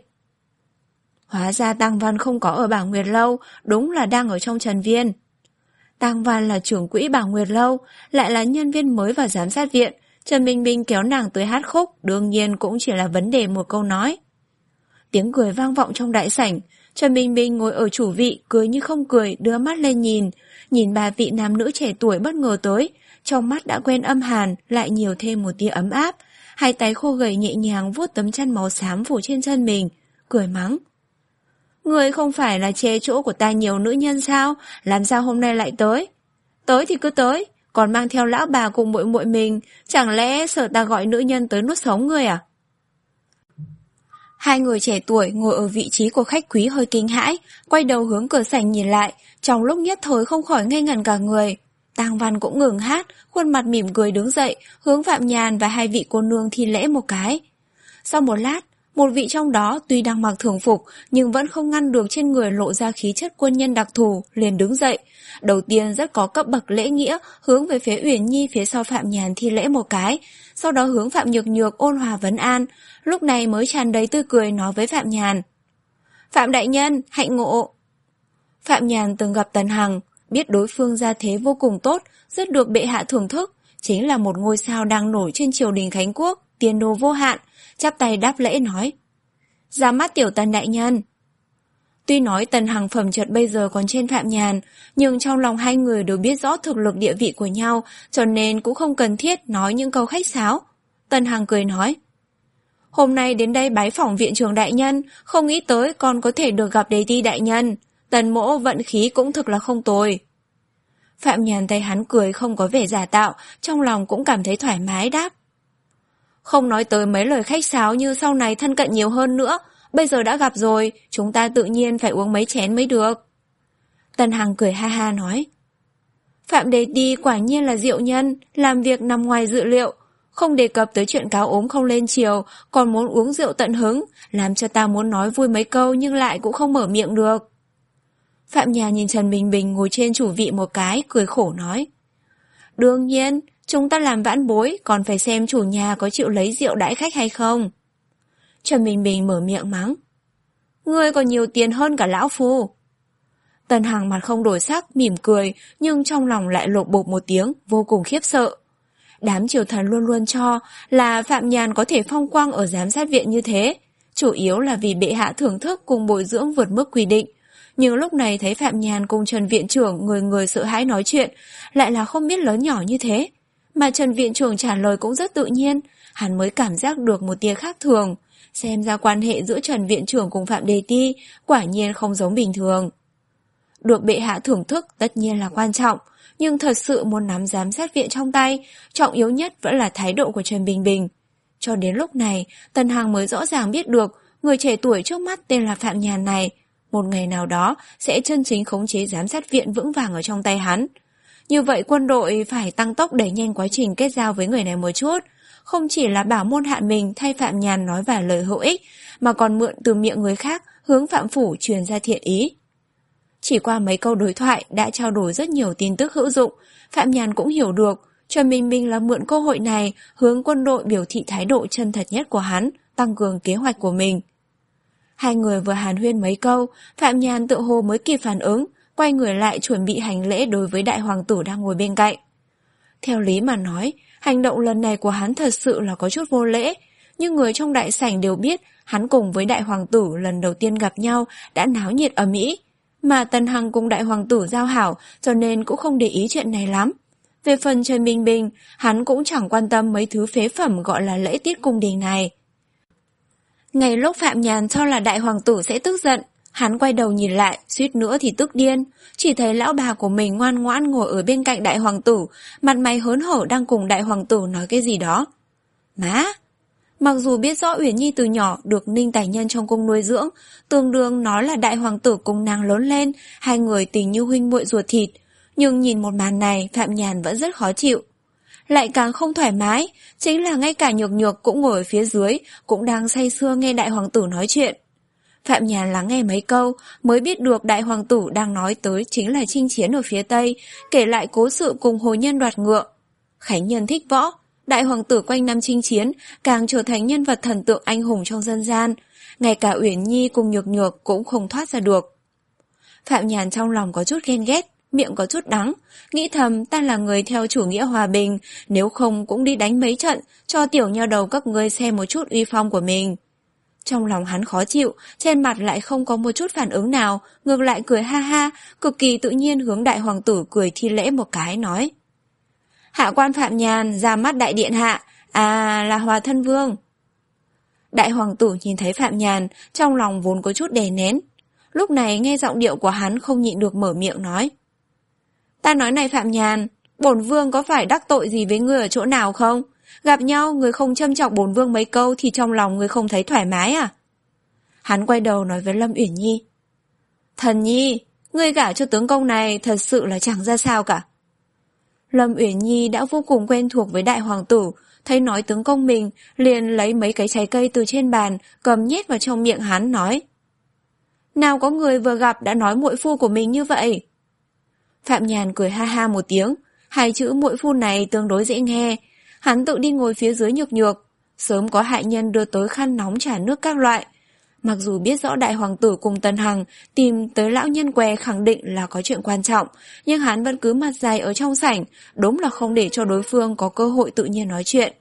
A: Hóa ra Tang Văn không có ở Bảo Nguyệt Lâu, đúng là đang ở trong Trần Viên. Tang Văn là trưởng quỹ Bảo Nguyệt Lâu, lại là nhân viên mới vào giám sát viện. Trần Bình Bình kéo nàng tới hát khúc, đương nhiên cũng chỉ là vấn đề một câu nói. Tiếng cười vang vọng trong đại sảnh. Trần Bình Bình ngồi ở chủ vị, cười như không cười, đưa mắt lên nhìn. Nhìn ba vị nam nữ trẻ tuổi bất ngờ tới, trong mắt đã quen âm hàn, lại nhiều thêm một tia ấm áp. Hai tay khô gầy nhẹ nhàng vuốt tấm chăn màu xám phủ trên chân mình, cười mắng. Người không phải là che chỗ của ta nhiều nữ nhân sao? Làm sao hôm nay lại tới? Tới thì cứ tới, còn mang theo lão bà cùng muội muội mình, chẳng lẽ sợ ta gọi nữ nhân tới nuốt sống người à? Hai người trẻ tuổi ngồi ở vị trí của khách quý hơi kinh hãi, quay đầu hướng cửa sảnh nhìn lại, trong lúc nhất thời không khỏi ngây ngẩn cả người. Tang Văn cũng ngừng hát, khuôn mặt mỉm cười đứng dậy, hướng Phạm Nhàn và hai vị cô nương thi lễ một cái. Sau một lát, một vị trong đó tuy đang mặc thường phục nhưng vẫn không ngăn được trên người lộ ra khí chất quân nhân đặc thù, liền đứng dậy. Đầu tiên rất có cấp bậc lễ nghĩa, hướng về phía Uyển Nhi phía sau Phạm Nhàn thi lễ một cái, sau đó hướng Phạm Nhược Nhược ôn hòa vấn an, lúc này mới tràn đầy tươi cười nói với Phạm Nhàn. Phạm đại nhân, hạnh ngộ. Phạm Nhàn từng gặp Tần Hằng, biết đối phương gia thế vô cùng tốt, rất được bệ hạ thưởng thức, chính là một ngôi sao đang nổi trên triều đình Khánh Quốc, tiền đồ vô hạn, chắp tay đáp lễ nói. Ra mắt tiểu Tần đại nhân. Tuy nói Tần Hằng phẩm chất bây giờ còn trên Phạm Nhàn, nhưng trong lòng hai người đều biết rõ thực lực địa vị của nhau, cho nên cũng không cần thiết nói những câu khách sáo. Tần Hằng cười nói, hôm nay đến đây bái phỏng viện trưởng đại nhân, không nghĩ tới còn có thể được gặp Đề Ti đại nhân. Tần mỗ vận khí cũng thực là không tồi. Phạm Nhàn thấy hắn cười không có vẻ giả tạo, trong lòng cũng cảm thấy thoải mái đáp. Không nói tới mấy lời khách sáo như sau này thân cận nhiều hơn nữa, bây giờ đã gặp rồi, chúng ta tự nhiên phải uống mấy chén mới được. Tần Hằng cười ha ha nói, Phạm Đề Ti quả nhiên là diệu nhân, làm việc nằm ngoài dự liệu, không đề cập tới chuyện cáo ốm không lên chiều, còn muốn uống rượu tận hứng, làm cho ta muốn nói vui mấy câu nhưng lại cũng không mở miệng được. Phạm Nhàn nhìn Trần Bình Bình ngồi trên chủ vị một cái, cười khổ nói, đương nhiên, chúng ta làm vãn bối, còn phải xem chủ nhà có chịu lấy rượu đãi khách hay không. Trần Bình Bình mở miệng mắng, ngươi còn nhiều tiền hơn cả lão phu. Tần Hằng mặt không đổi sắc, mỉm cười, nhưng trong lòng lại lột bột một tiếng, vô cùng khiếp sợ. Đám triều thần luôn luôn cho là Phạm Nhàn có thể phong quang ở giám sát viện như thế, chủ yếu là vì bệ hạ thưởng thức cùng bồi dưỡng vượt mức quy định. Nhưng lúc này thấy Phạm Nhàn cùng Trần viện trưởng người người sợ hãi nói chuyện, lại là không biết lớn nhỏ như thế. Mà Trần viện trưởng trả lời cũng rất tự nhiên, hắn mới cảm giác được một tia khác thường. Xem ra quan hệ giữa Trần viện trưởng cùng Phạm Đề Ti quả nhiên không giống bình thường. Được bệ hạ thưởng thức tất nhiên là quan trọng, nhưng thật sự muốn nắm giám sát viện trong tay, trọng yếu nhất vẫn là thái độ của Trần Bình Bình. Cho đến lúc này, Tần Hằng mới rõ ràng biết được người trẻ tuổi trước mắt tên là Phạm Nhàn này, một ngày nào đó sẽ chân chính khống chế giám sát viện vững vàng ở trong tay hắn. Như vậy quân đội phải tăng tốc đẩy nhanh quá trình kết giao với người này một chút, không chỉ là bảo môn hạ mình thay Phạm Nhàn nói vài lời hữu ích, mà còn mượn từ miệng người khác hướng Phạm Phủ truyền ra thiện ý. Chỉ qua mấy câu đối thoại đã trao đổi rất nhiều tin tức hữu dụng, Phạm Nhàn cũng hiểu được Trần Bình Bình là mượn cơ hội này hướng quân đội biểu thị thái độ chân thật nhất của hắn, tăng cường kế hoạch của mình. Hai người vừa hàn huyên mấy câu, Phạm Nhàn tự hồ mới kịp phản ứng, quay người lại chuẩn bị hành lễ đối với đại hoàng tử đang ngồi bên cạnh. Theo lý mà nói, hành động lần này của hắn thật sự là có chút vô lễ, nhưng người trong đại sảnh đều biết hắn cùng với đại hoàng tử lần đầu tiên gặp nhau đã náo nhiệt ầm ĩ, mà Tần Hằng cùng đại hoàng tử giao hảo cho nên cũng không để ý chuyện này lắm. Về phần Trần Bình Bình, hắn cũng chẳng quan tâm mấy thứ phế phẩm gọi là lễ tiết cung đình này. Ngay lúc Phạm Nhàn cho là đại hoàng tử sẽ tức giận, hắn quay đầu nhìn lại, suýt nữa thì tức điên, chỉ thấy lão bà của mình ngoan ngoãn ngồi ở bên cạnh đại hoàng tử, mặt mày hớn hở đang cùng đại hoàng tử nói cái gì đó. Má! Mặc dù biết rõ Uyển Nhi từ nhỏ được Ninh Tài Nhân trong cung nuôi dưỡng, tương đương nói là đại hoàng tử cùng nàng lớn lên, hai người tình như huynh muội ruột thịt, nhưng nhìn một màn này Phạm Nhàn vẫn rất khó chịu. Lại càng không thoải mái, chính là ngay cả Nhược Nhược cũng ngồi ở phía dưới, cũng đang say sưa nghe đại hoàng tử nói chuyện. Phạm Nhàn lắng nghe mấy câu, mới biết được đại hoàng tử đang nói tới chính là chinh chiến ở phía Tây, kể lại cố sự cùng hồ nhân đoạt ngựa. Khánh Nhân thích võ, đại hoàng tử quanh năm chinh chiến, càng trở thành nhân vật thần tượng anh hùng trong dân gian, ngay cả Uyển Nhi cùng Nhược Nhược cũng không thoát ra được. Phạm Nhàn trong lòng có chút ghen ghét, miệng có chút đắng, nghĩ thầm ta là người theo chủ nghĩa hòa bình, nếu không cũng đi đánh mấy trận, cho tiểu nho đầu các ngươi xem một chút uy phong của mình. Trong lòng hắn khó chịu, trên mặt lại không có một chút phản ứng nào, ngược lại cười ha ha, cực kỳ tự nhiên hướng đại hoàng tử cười thi lễ một cái nói. Hạ quan Phạm Nhàn ra mắt đại điện hạ, à là Hòa thân vương. Đại hoàng tử nhìn thấy Phạm Nhàn, trong lòng vốn có chút đè nén. Lúc này nghe giọng điệu của hắn không nhịn được mở miệng nói. Ta nói này Phạm Nhàn, bổn vương có phải đắc tội gì với ngươi ở chỗ nào không? Gặp nhau người không châm chọc bổn vương mấy câu thì trong lòng người không thấy thoải mái à? Hắn quay đầu nói với Lâm Uyển Nhi. Thần Nhi, ngươi gả cho tướng công này thật sự là chẳng ra sao cả. Lâm Uyển Nhi đã vô cùng quen thuộc với đại hoàng tử, thấy nói tướng công mình, liền lấy mấy cái trái cây từ trên bàn, cầm nhét vào trong miệng hắn nói. Nào có người vừa gặp đã nói muội phu của mình như vậy? Phạm Nhàn cười ha ha một tiếng, hai chữ muội phu này tương đối dễ nghe. Hắn tự đi ngồi phía dưới Nhược Nhược, sớm có hạ nhân đưa tới khăn nóng trà nước các loại. Mặc dù biết rõ đại hoàng tử cùng Tần Hằng tìm tới lão nhân què khẳng định là có chuyện quan trọng, nhưng hắn vẫn cứ mặt dài ở trong sảnh, đúng là không để cho đối phương có cơ hội tự nhiên nói chuyện.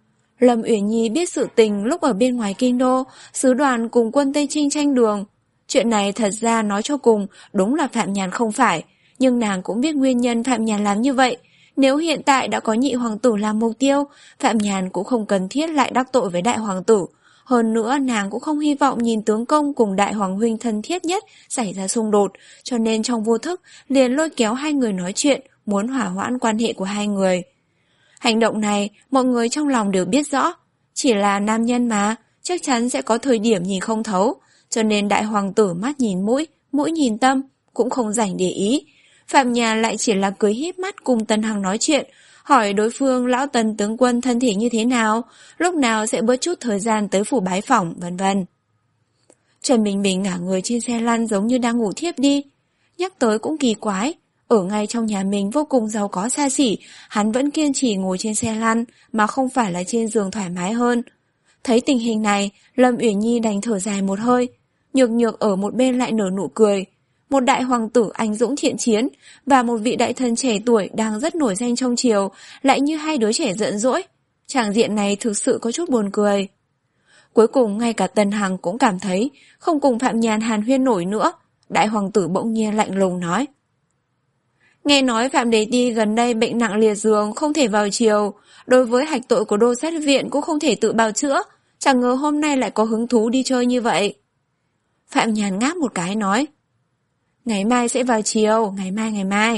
A: Lâm Uyển Nhi biết sự tình lúc ở bên ngoài kinh đô, sứ đoàn cùng quân Tây Trinh tranh đường. Chuyện này thật ra nói cho cùng đúng là Phạm Nhàn không phải, nhưng nàng cũng biết nguyên nhân Phạm Nhàn làm như vậy. Nếu hiện tại đã có nhị hoàng tử làm mục tiêu, Phạm Nhàn cũng không cần thiết lại đắc tội với đại hoàng tử. Hơn nữa nàng cũng không hy vọng nhìn tướng công cùng đại hoàng huynh thân thiết nhất xảy ra xung đột, cho nên trong vô thức liền lôi kéo hai người nói chuyện, muốn hỏa hoãn quan hệ của hai người. Hành động này mọi người trong lòng đều biết rõ, chỉ là nam nhân mà, chắc chắn sẽ có thời điểm nhìn không thấu, cho nên đại hoàng tử mắt nhìn mũi, mũi nhìn tâm, cũng không rảnh để ý. Phạm Nhàn lại chỉ là cười híp mắt cùng Tần Hằng nói chuyện, hỏi đối phương lão Tần tướng quân thân thể như thế nào, lúc nào sẽ bớt chút thời gian tới phủ bái phỏng, vân vân. Trần Bình Bình ngả người trên xe lăn giống như đang ngủ thiếp đi. Nhắc tới cũng kỳ quái, ở ngay trong nhà mình vô cùng giàu có xa xỉ, hắn vẫn kiên trì ngồi trên xe lăn mà không phải là trên giường thoải mái hơn. Thấy tình hình này, Lâm Uyển Nhi đành thở dài một hơi, Nhược Nhược ở một bên lại nở nụ cười. Một đại hoàng tử anh dũng thiện chiến và một vị đại thần trẻ tuổi đang rất nổi danh trong triều lại như hai đứa trẻ giận dỗi. Tràng diện này thực sự có chút buồn cười. Cuối cùng ngay cả Tần Hằng cũng cảm thấy không cùng Phạm Nhàn hàn huyên nổi nữa. Đại hoàng tử bỗng nhiên lạnh lùng nói: Nghe nói Phạm Đế Ti gần đây bệnh nặng liệt giường, không thể vào triều. Đối với hạch tội của đô sát viện cũng không thể tự bào chữa. Chẳng ngờ hôm nay lại có hứng thú đi chơi như vậy. Phạm Nhàn ngáp một cái nói: Ngày mai sẽ vào triều, ngày mai ngày mai.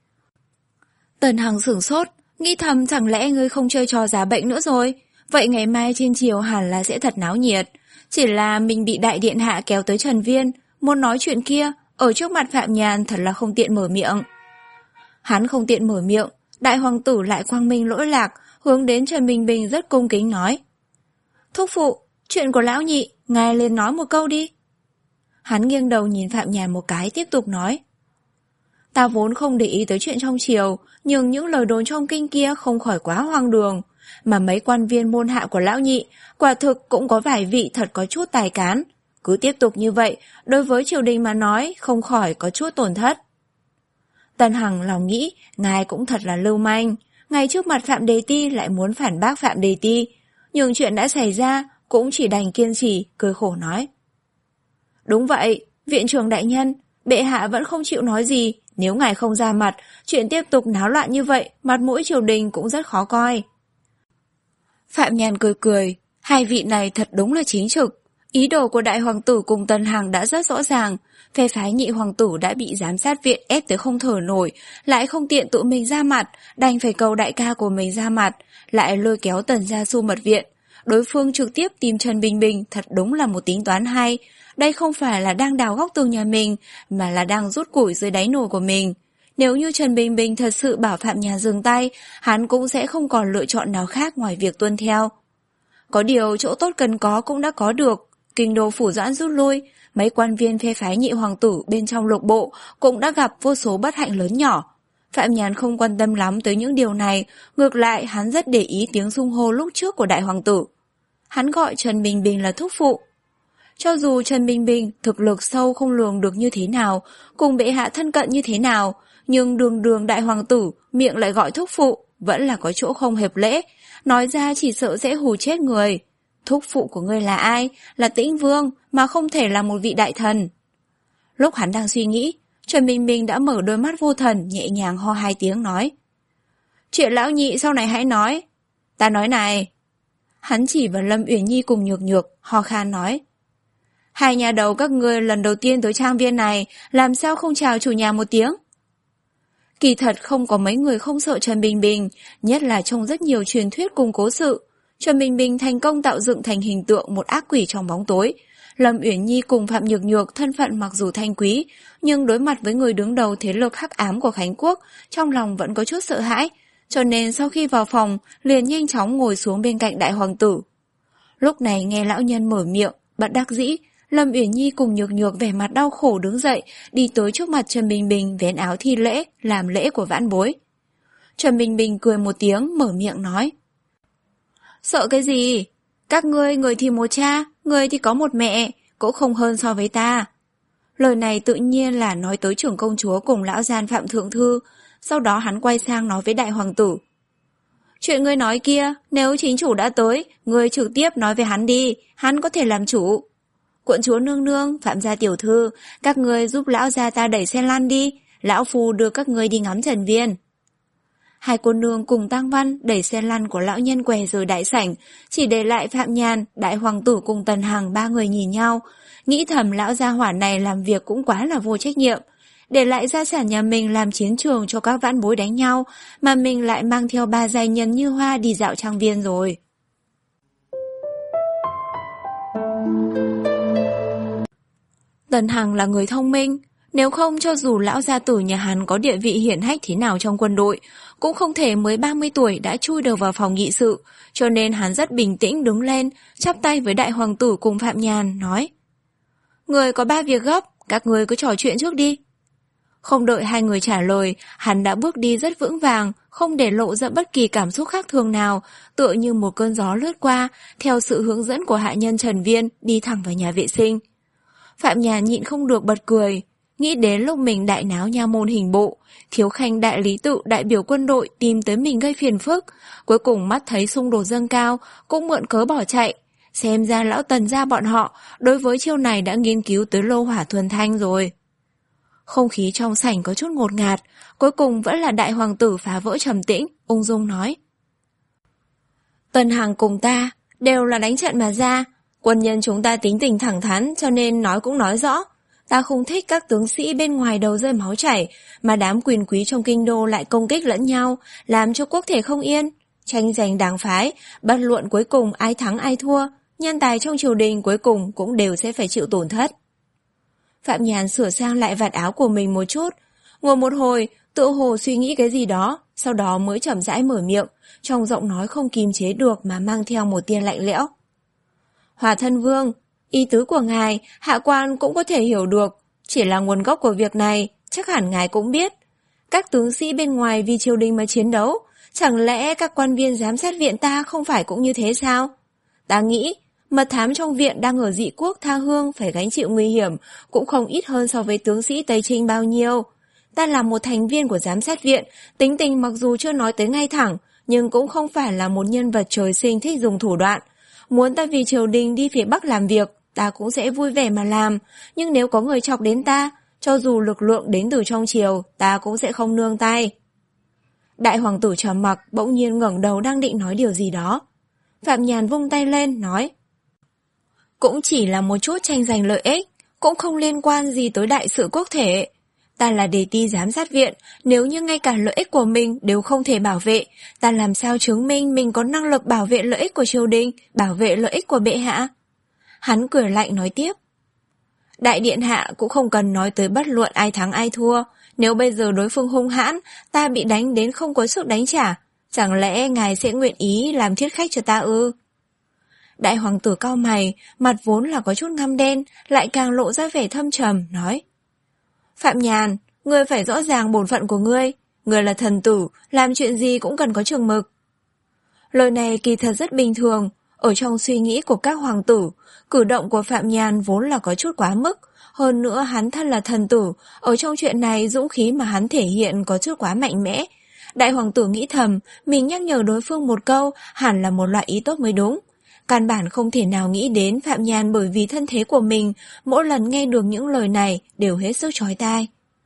A: Tần Hằng sửng sốt, nghĩ thầm chẳng lẽ ngươi không chơi trò giá bệnh nữa rồi. Vậy ngày mai trên triều hẳn là sẽ thật náo nhiệt. Chỉ là mình bị đại điện hạ kéo tới Trần Viên, muốn nói chuyện kia, ở trước mặt Phạm Nhàn thật là không tiện mở miệng. Hắn không tiện mở miệng, đại hoàng tử lại quang minh lỗi lạc, hướng đến Trần Bình Bình rất cung kính nói: Thúc phụ, chuyện của lão nhị, ngài lên nói một câu đi. Hắn nghiêng đầu nhìn Phạm Nhàn một cái tiếp tục nói: Ta vốn không để ý tới chuyện trong triều, nhưng những lời đồn trong kinh kia không khỏi quá hoang đường. Mà mấy quan viên môn hạ của lão nhị, quả thực cũng có vài vị thật có chút tài cán. Cứ tiếp tục như vậy, đối với triều đình mà nói, không khỏi có chút tổn thất. Tần Hằng lòng nghĩ, ngài cũng thật là lưu manh. Ngay trước mặt Phạm Đề Ti lại muốn phản bác Phạm Đề Ti. Nhưng chuyện đã xảy ra, cũng chỉ đành kiên trì, cười khổ nói: Đúng vậy, viện trưởng đại nhân, bệ hạ vẫn không chịu nói gì. Nếu ngài không ra mặt, chuyện tiếp tục náo loạn như vậy, mặt mũi triều đình cũng rất khó coi. Phạm Nhàn cười cười, hai vị này thật đúng là chính trực. Ý đồ của đại hoàng tử cùng Tần Hằng đã rất rõ ràng. Phe phái nhị hoàng tử đã bị giám sát viện ép tới không thở nổi, lại không tiện tự mình ra mặt, đành phải cầu đại ca của mình ra mặt, lại lôi kéo Tần gia Xu mật viện. Đối phương trực tiếp tìm Trần Bình Bình thật đúng là một tính toán hay. Đây không phải là đang đào góc tường nhà mình, mà là đang rút củi dưới đáy nồi của mình. Nếu như Trần Bình Bình thật sự bảo Phạm Nhàn dừng tay, hắn cũng sẽ không còn lựa chọn nào khác ngoài việc tuân theo. Có điều chỗ tốt cần có cũng đã có được. Kinh đô phủ doãn rút lui, mấy quan viên phe phái nhị hoàng tử bên trong lục bộ cũng đã gặp vô số bất hạnh lớn nhỏ. Phạm Nhàn không quan tâm lắm tới những điều này, ngược lại hắn rất để ý tiếng xưng hô lúc trước của đại hoàng tử. Hắn gọi Trần Bình Bình là thúc phụ. Cho dù Trần Bình Bình thực lực sâu không lường được như thế nào, cùng bệ hạ thân cận như thế nào, nhưng đường đường đại hoàng tử miệng lại gọi thúc phụ, vẫn là có chỗ không hợp lễ, nói ra chỉ sợ sẽ hù chết người. Thúc phụ của ngươi là ai? Là Tĩnh Vương, mà không thể là một vị đại thần. Lúc hắn đang suy nghĩ, Trần Bình Bình đã mở đôi mắt vô thần, nhẹ nhàng ho hai tiếng nói: Chuyện lão nhị sau này hãy nói. Ta nói này. Hắn chỉ vào Lâm Uyển Nhi cùng Nhược Nhược, ho khan nói: Hai nhà đầu các ngươi lần đầu tiên tới trang viên này, làm sao không chào chủ nhà một tiếng? Kỳ thật không có mấy người không sợ Trần Bình Bình, nhất là trong rất nhiều truyền thuyết cùng cố sự. Trần Bình Bình thành công tạo dựng thành hình tượng một ác quỷ trong bóng tối. Lâm Uyển Nhi cùng Phạm Nhược Nhược thân phận mặc dù thanh quý, nhưng đối mặt với người đứng đầu thế lực hắc ám của Khánh Quốc, trong lòng vẫn có chút sợ hãi, cho nên sau khi vào phòng, liền nhanh chóng ngồi xuống bên cạnh đại hoàng tử. Lúc này nghe lão nhân mở miệng, bất đắc dĩ, Lâm Uyển Nhi cùng Nhược Nhược vẻ mặt đau khổ đứng dậy, đi tới trước mặt Trần Bình Bình vén áo thi lễ, làm lễ của vãn bối. Trần Bình Bình cười một tiếng, mở miệng nói: Sợ cái gì? Các ngươi người thì một cha, người thì có một mẹ, cũng không hơn so với ta. Lời này tự nhiên là nói tới trưởng công chúa cùng lão gian Phạm Thượng Thư, sau đó hắn quay sang nói với đại hoàng tử: Chuyện ngươi nói kia, nếu chính chủ đã tới, ngươi trực tiếp nói với hắn đi, hắn có thể làm chủ. Quận chúa nương nương, Phạm gia tiểu thư, các ngươi giúp lão gia ta đẩy xe lăn đi, lão phu đưa các ngươi đi ngắm Trần Viên. Hai cô nương cùng Tang Văn đẩy xe lăn của lão nhân què rời đại sảnh, chỉ để lại Phạm Nhàn, đại hoàng tử cùng Tần Hằng ba người nhìn nhau, nghĩ thầm lão gia hỏa này làm việc cũng quá là vô trách nhiệm, để lại gia sản nhà mình làm chiến trường cho các vãn bối đánh nhau, mà mình lại mang theo ba giai nhân như hoa đi dạo trang viên rồi. Tần Hằng là người thông minh, nếu không cho dù lão gia tử nhà hắn có địa vị hiển hách thế nào trong quân đội, cũng không thể mới ba mươi tuổi đã chui đầu vào phòng nghị sự, cho nên hắn rất bình tĩnh đứng lên, chắp tay với đại hoàng tử cùng Phạm Nhàn, nói: Người có ba việc gấp, các người cứ trò chuyện trước đi. Không đợi hai người trả lời, hắn đã bước đi rất vững vàng, không để lộ ra bất kỳ cảm xúc khác thường nào, tựa như một cơn gió lướt qua, theo sự hướng dẫn của hạ nhân Trần Viên, đi thẳng vào nhà vệ sinh. Phạm Nhàn nhịn không được bật cười, nghĩ đến lúc mình đại náo nha môn hình bộ, thiếu khanh đại lý tự đại biểu quân đội tìm tới mình gây phiền phức, cuối cùng mắt thấy xung đột dâng cao, cũng mượn cớ bỏ chạy. Xem ra lão Tần gia bọn họ đối với chiêu này đã nghiên cứu tới lô hỏa thuần thanh rồi. Không khí trong sảnh có chút ngột ngạt, cuối cùng vẫn là đại hoàng tử phá vỡ trầm tĩnh, ung dung nói: Tần Hằng cùng ta đều là đánh trận mà ra, quân nhân chúng ta tính tình thẳng thắn cho nên nói cũng nói rõ. Ta không thích các tướng sĩ bên ngoài đầu rơi máu chảy, mà đám quyền quý trong kinh đô lại công kích lẫn nhau, làm cho quốc thể không yên. Tranh giành đảng phái, bất luận cuối cùng ai thắng ai thua, nhân tài trong triều đình cuối cùng cũng đều sẽ phải chịu tổn thất. Phạm Nhàn sửa sang lại vạt áo của mình một chút, ngồi một hồi, tự hồ suy nghĩ cái gì đó, sau đó mới chậm rãi mở miệng, trong giọng nói không kìm chế được mà mang theo một tia lạnh lẽo. Hòa thân vương, ý tứ của ngài, hạ quan cũng có thể hiểu được, chỉ là nguồn gốc của việc này, chắc hẳn ngài cũng biết. Các tướng sĩ bên ngoài vì triều đình mà chiến đấu, chẳng lẽ các quan viên giám sát viện ta không phải cũng như thế sao? Ta nghĩ, mật thám trong viện đang ở dị quốc tha hương phải gánh chịu nguy hiểm, cũng không ít hơn so với tướng sĩ Tây Trinh bao nhiêu. Ta là một thành viên của giám sát viện, tính tình mặc dù chưa nói tới ngay thẳng, nhưng cũng không phải là một nhân vật trời sinh thích dùng thủ đoạn. Muốn ta vì triều đình đi phía Bắc làm việc, ta cũng sẽ vui vẻ mà làm, nhưng nếu có người chọc đến ta, cho dù lực lượng đến từ trong triều, ta cũng sẽ không nương tay. Đại hoàng tử trầm mặc, bỗng nhiên ngẩng đầu đang định nói điều gì đó. Phạm Nhàn vung tay lên, nói: Cũng chỉ là một chút tranh giành lợi ích, cũng không liên quan gì tới đại sự quốc thể. Ta là đề ti giám sát viện, nếu như ngay cả lợi ích của mình đều không thể bảo vệ, ta làm sao chứng minh mình có năng lực bảo vệ lợi ích của triều đình, bảo vệ lợi ích của bệ hạ? Hắn cười lạnh nói tiếp: Đại điện hạ cũng không cần nói tới bất luận ai thắng ai thua, nếu bây giờ đối phương hung hãn, ta bị đánh đến không có sức đánh trả, chẳng lẽ ngài sẽ nguyện ý làm thiết khách cho ta ư? Đại hoàng tử cau mày, mặt vốn là có chút ngăm đen, lại càng lộ ra vẻ thâm trầm, nói: Phạm Nhàn, ngươi phải rõ ràng bổn phận của ngươi, ngươi là thần tử, làm chuyện gì cũng cần có chừng mực. Lời này kỳ thật rất bình thường, ở trong suy nghĩ của các hoàng tử, cử động của Phạm Nhàn vốn là có chút quá mức, hơn nữa hắn thân là thần tử, ở trong chuyện này dũng khí mà hắn thể hiện có chút quá mạnh mẽ. Đại hoàng tử nghĩ thầm, mình nhắc nhở đối phương một câu, hẳn là một loại ý tốt mới đúng. Căn bản không thể nào nghĩ đến Phạm Nhàn bởi vì thân thế của mình, mỗi lần nghe được những lời này đều hết sức chói tai.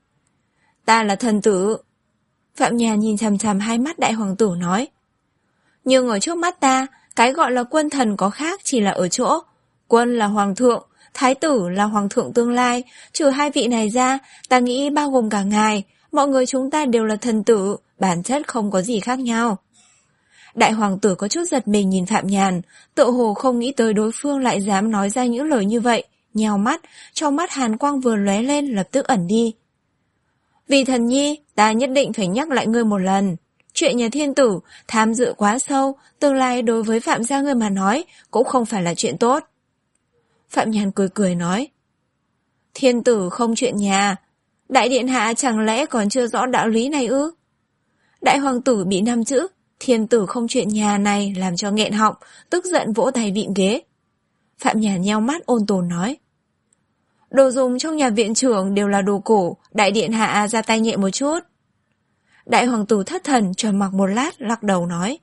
A: Ta là thần tử. Phạm Nhàn nhìn chằm chằm hai mắt đại hoàng tử nói: Nhưng ở trước mắt ta, cái gọi là quân thần có khác chỉ là ở chỗ, quân là hoàng thượng, thái tử là hoàng thượng tương lai, trừ hai vị này ra, ta nghĩ bao gồm cả ngài, mọi người chúng ta đều là thần tử, bản chất không có gì khác nhau. Đại hoàng tử có chút giật mình nhìn Phạm Nhàn, tựa hồ không nghĩ tới đối phương lại dám nói ra những lời như vậy, nheo mắt, trong mắt hàn quang vừa lóe lên lập tức ẩn đi. Vì thần nhi, ta nhất định phải nhắc lại ngươi một lần. Chuyện nhà thiên tử, tham dự quá sâu, tương lai đối với Phạm gia ngươi mà nói, cũng không phải là chuyện tốt. Phạm Nhàn cười cười nói: Thiên tử không chuyện nhà, đại điện hạ chẳng lẽ còn chưa rõ đạo lý này ư? Đại hoàng tử bị năm chữ thiên tử không chuyện nhà này làm cho nghẹn họng, tức giận vỗ tay vịn ghế. Phạm Nhàn nheo mắt ôn tồn nói: Đồ dùng trong nhà viện trưởng đều là đồ cổ, đại điện hạ ra tay nhẹ một chút. Đại hoàng tử thất thần trầm mặc một lát, lắc đầu nói: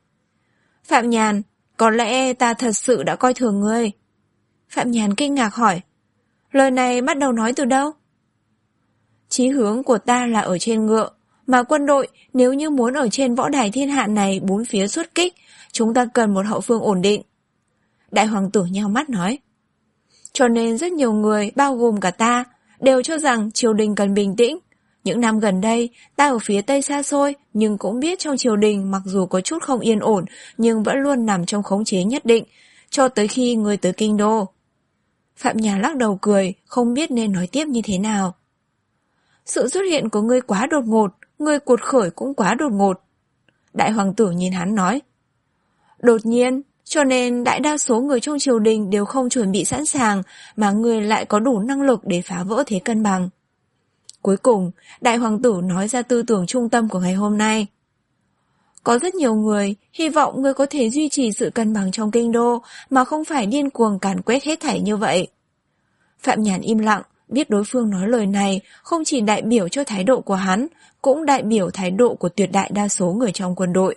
A: Phạm Nhàn, có lẽ ta thật sự đã coi thường ngươi. Phạm Nhàn kinh ngạc hỏi: Lời này bắt đầu nói từ đâu? Chí hướng của ta là ở trên ngựa, mà quân đội nếu như muốn ở trên võ đài thiên hạ này bốn phía xuất kích, chúng ta cần một hậu phương ổn định. Đại hoàng tử nheo mắt nói. Cho nên rất nhiều người, bao gồm cả ta, đều cho rằng triều đình cần bình tĩnh. Những năm gần đây, ta ở phía Tây xa xôi, nhưng cũng biết trong triều đình mặc dù có chút không yên ổn, nhưng vẫn luôn nằm trong khống chế nhất định, cho tới khi ngươi tới kinh đô. Phạm Nhàn lắc đầu cười, không biết nên nói tiếp như thế nào. Sự xuất hiện của ngươi quá đột ngột, ngươi cuột khởi cũng quá đột ngột. Đại hoàng tử nhìn hắn nói. Đột nhiên, cho nên đại đa số người trong triều đình đều không chuẩn bị sẵn sàng, mà ngươi lại có đủ năng lực để phá vỡ thế cân bằng. Cuối cùng, đại hoàng tử nói ra tư tưởng trung tâm của ngày hôm nay. Có rất nhiều người hy vọng ngươi có thể duy trì sự cân bằng trong kinh đô mà không phải điên cuồng càn quét hết thảy như vậy. Phạm Nhàn im lặng, biết đối phương nói lời này không chỉ đại biểu cho thái độ của hắn, cũng đại biểu thái độ của tuyệt đại đa số người trong quân đội.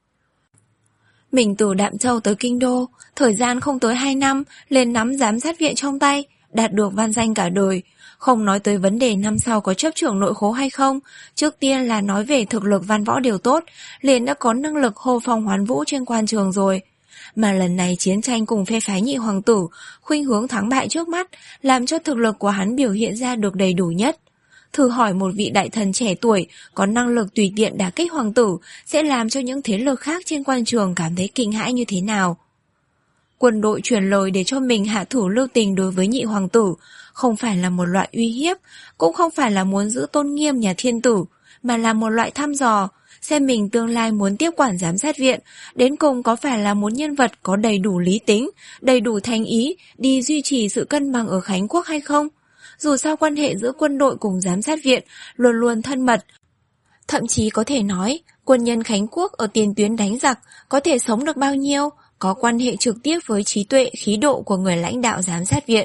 A: Mình từ Đạm Châu tới kinh đô, thời gian không tới hai năm, lên nắm giám sát viện trong tay, đạt được van danh cả đời. Không nói tới vấn đề năm sau có chấp trưởng nội khố hay không, trước tiên là nói về thực lực văn võ đều tốt, liền đã có năng lực hô phong hoán vũ trên quan trường rồi. Mà lần này chiến tranh cùng phe phái nhị hoàng tử, khuynh hướng thắng bại trước mắt, làm cho thực lực của hắn biểu hiện ra được đầy đủ nhất. Thử hỏi một vị đại thần trẻ tuổi có năng lực tùy tiện đả kích hoàng tử sẽ làm cho những thế lực khác trên quan trường cảm thấy kinh hãi như thế nào. Quân đội truyền lời để cho mình hạ thủ lưu tình đối với nhị hoàng tử, không phải là một loại uy hiếp, cũng không phải là muốn giữ tôn nghiêm nhà thiên tử, mà là một loại thăm dò, xem mình tương lai muốn tiếp quản giám sát viện, đến cùng có phải là một nhân vật có đầy đủ lý tính, đầy đủ thành ý, đi duy trì sự cân bằng ở Khánh Quốc hay không. Dù sao quan hệ giữa quân đội cùng giám sát viện luôn luôn thân mật. Thậm chí có thể nói, quân nhân Khánh Quốc ở tiền tuyến đánh giặc có thể sống được bao nhiêu, có quan hệ trực tiếp với trí tuệ khí độ của người lãnh đạo giám sát viện.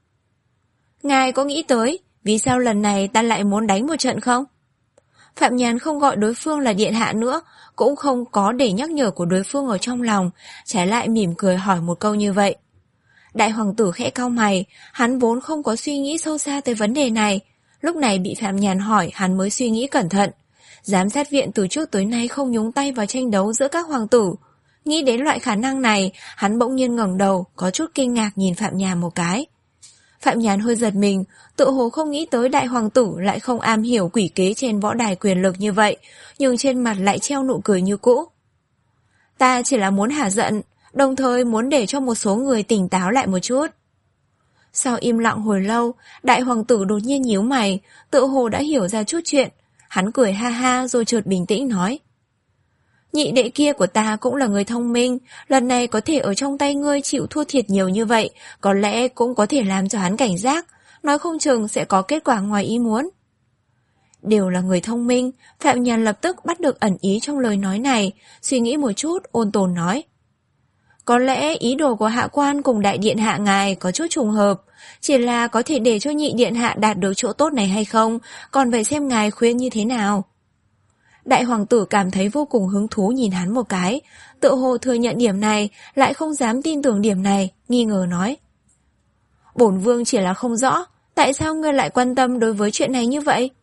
A: Ngài có nghĩ tới, vì sao lần này ta lại muốn đánh một trận không? Phạm Nhàn không gọi đối phương là điện hạ nữa, cũng không có để nhắc nhở của đối phương ở trong lòng, trái lại mỉm cười hỏi một câu như vậy. Đại hoàng tử khẽ cau mày, hắn vốn không có suy nghĩ sâu xa tới vấn đề này. Lúc này bị Phạm Nhàn hỏi hắn mới suy nghĩ cẩn thận. Giám sát viện từ trước tới nay không nhúng tay vào tranh đấu giữa các hoàng tử. Nghĩ đến loại khả năng này, hắn bỗng nhiên ngẩng đầu, có chút kinh ngạc nhìn Phạm Nhàn một cái. Phạm Nhàn hơi giật mình, tự hồ không nghĩ tới đại hoàng tử lại không am hiểu quỷ kế trên võ đài quyền lực như vậy, nhưng trên mặt lại treo nụ cười như cũ. Ta chỉ là muốn hả giận, đồng thời muốn để cho một số người tỉnh táo lại một chút. Sau im lặng hồi lâu, đại hoàng tử đột nhiên nhíu mày, tự hồ đã hiểu ra chút chuyện. Hắn cười ha ha rồi chợt bình tĩnh nói. Nhị đệ kia của ta cũng là người thông minh, lần này có thể ở trong tay ngươi chịu thua thiệt nhiều như vậy, có lẽ cũng có thể làm cho hắn cảnh giác, nói không chừng sẽ có kết quả ngoài ý muốn. Đều là người thông minh, Phạm Nhàn lập tức bắt được ẩn ý trong lời nói này, suy nghĩ một chút, ôn tồn nói. Có lẽ ý đồ của hạ quan cùng đại điện hạ ngài có chút trùng hợp, chỉ là có thể để cho nhị điện hạ đạt được chỗ tốt này hay không, còn phải xem ngài khuyên như thế nào. Đại hoàng tử cảm thấy vô cùng hứng thú nhìn hắn một cái, tự hồ thừa nhận điểm này, lại không dám tin tưởng điểm này, nghi ngờ nói. Bổn vương chỉ là không rõ, tại sao ngươi lại quan tâm đối với chuyện này như vậy?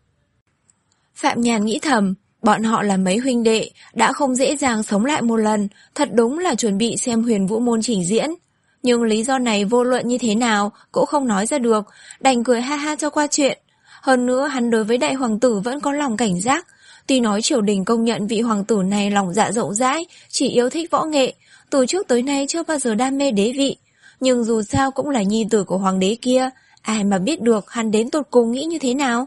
A: Phạm Nhàn nghĩ thầm, bọn họ là mấy huynh đệ, đã không dễ dàng sống lại một lần, thật đúng là chuẩn bị xem Huyền Vũ Môn trình diễn. Nhưng lý do này vô luận như thế nào cũng không nói ra được, đành cười ha ha cho qua chuyện. Hơn nữa hắn đối với đại hoàng tử vẫn có lòng cảnh giác. Tuy nói triều đình công nhận vị hoàng tử này lòng dạ rộng rãi, chỉ yêu thích võ nghệ, từ trước tới nay chưa bao giờ đam mê đế vị. Nhưng dù sao cũng là nhi tử của hoàng đế kia, ai mà biết được hắn đến tột cùng nghĩ như thế nào.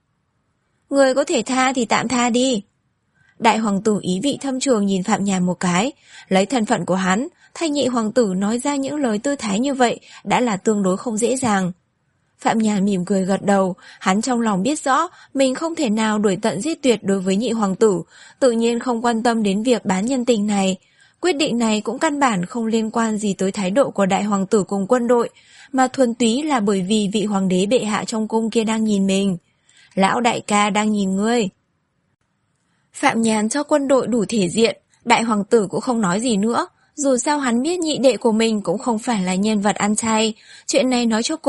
A: Người có thể tha thì tạm tha đi. Đại hoàng tử ý vị thâm trường nhìn Phạm Nhàn một cái, lấy thân phận của hắn, thay nhị hoàng tử nói ra những lời tư thái như vậy đã là tương đối không dễ dàng. Phạm Nhàn mỉm cười gật đầu, hắn trong lòng biết rõ mình không thể nào đuổi tận giết tuyệt đối với nhị hoàng tử, tự nhiên không quan tâm đến việc bán nhân tình này. Quyết định này cũng căn bản không liên quan gì tới thái độ của đại hoàng tử cùng quân đội, mà thuần túy là bởi vì vị hoàng đế bệ hạ trong cung kia đang nhìn mình. Lão đại ca đang nhìn ngươi. Phạm Nhàn cho quân đội đủ thể diện, đại hoàng tử cũng không nói gì nữa. Dù sao hắn biết nhị đệ của mình cũng không phải là nhân vật ăn chay. Chuyện này nói cho cùng,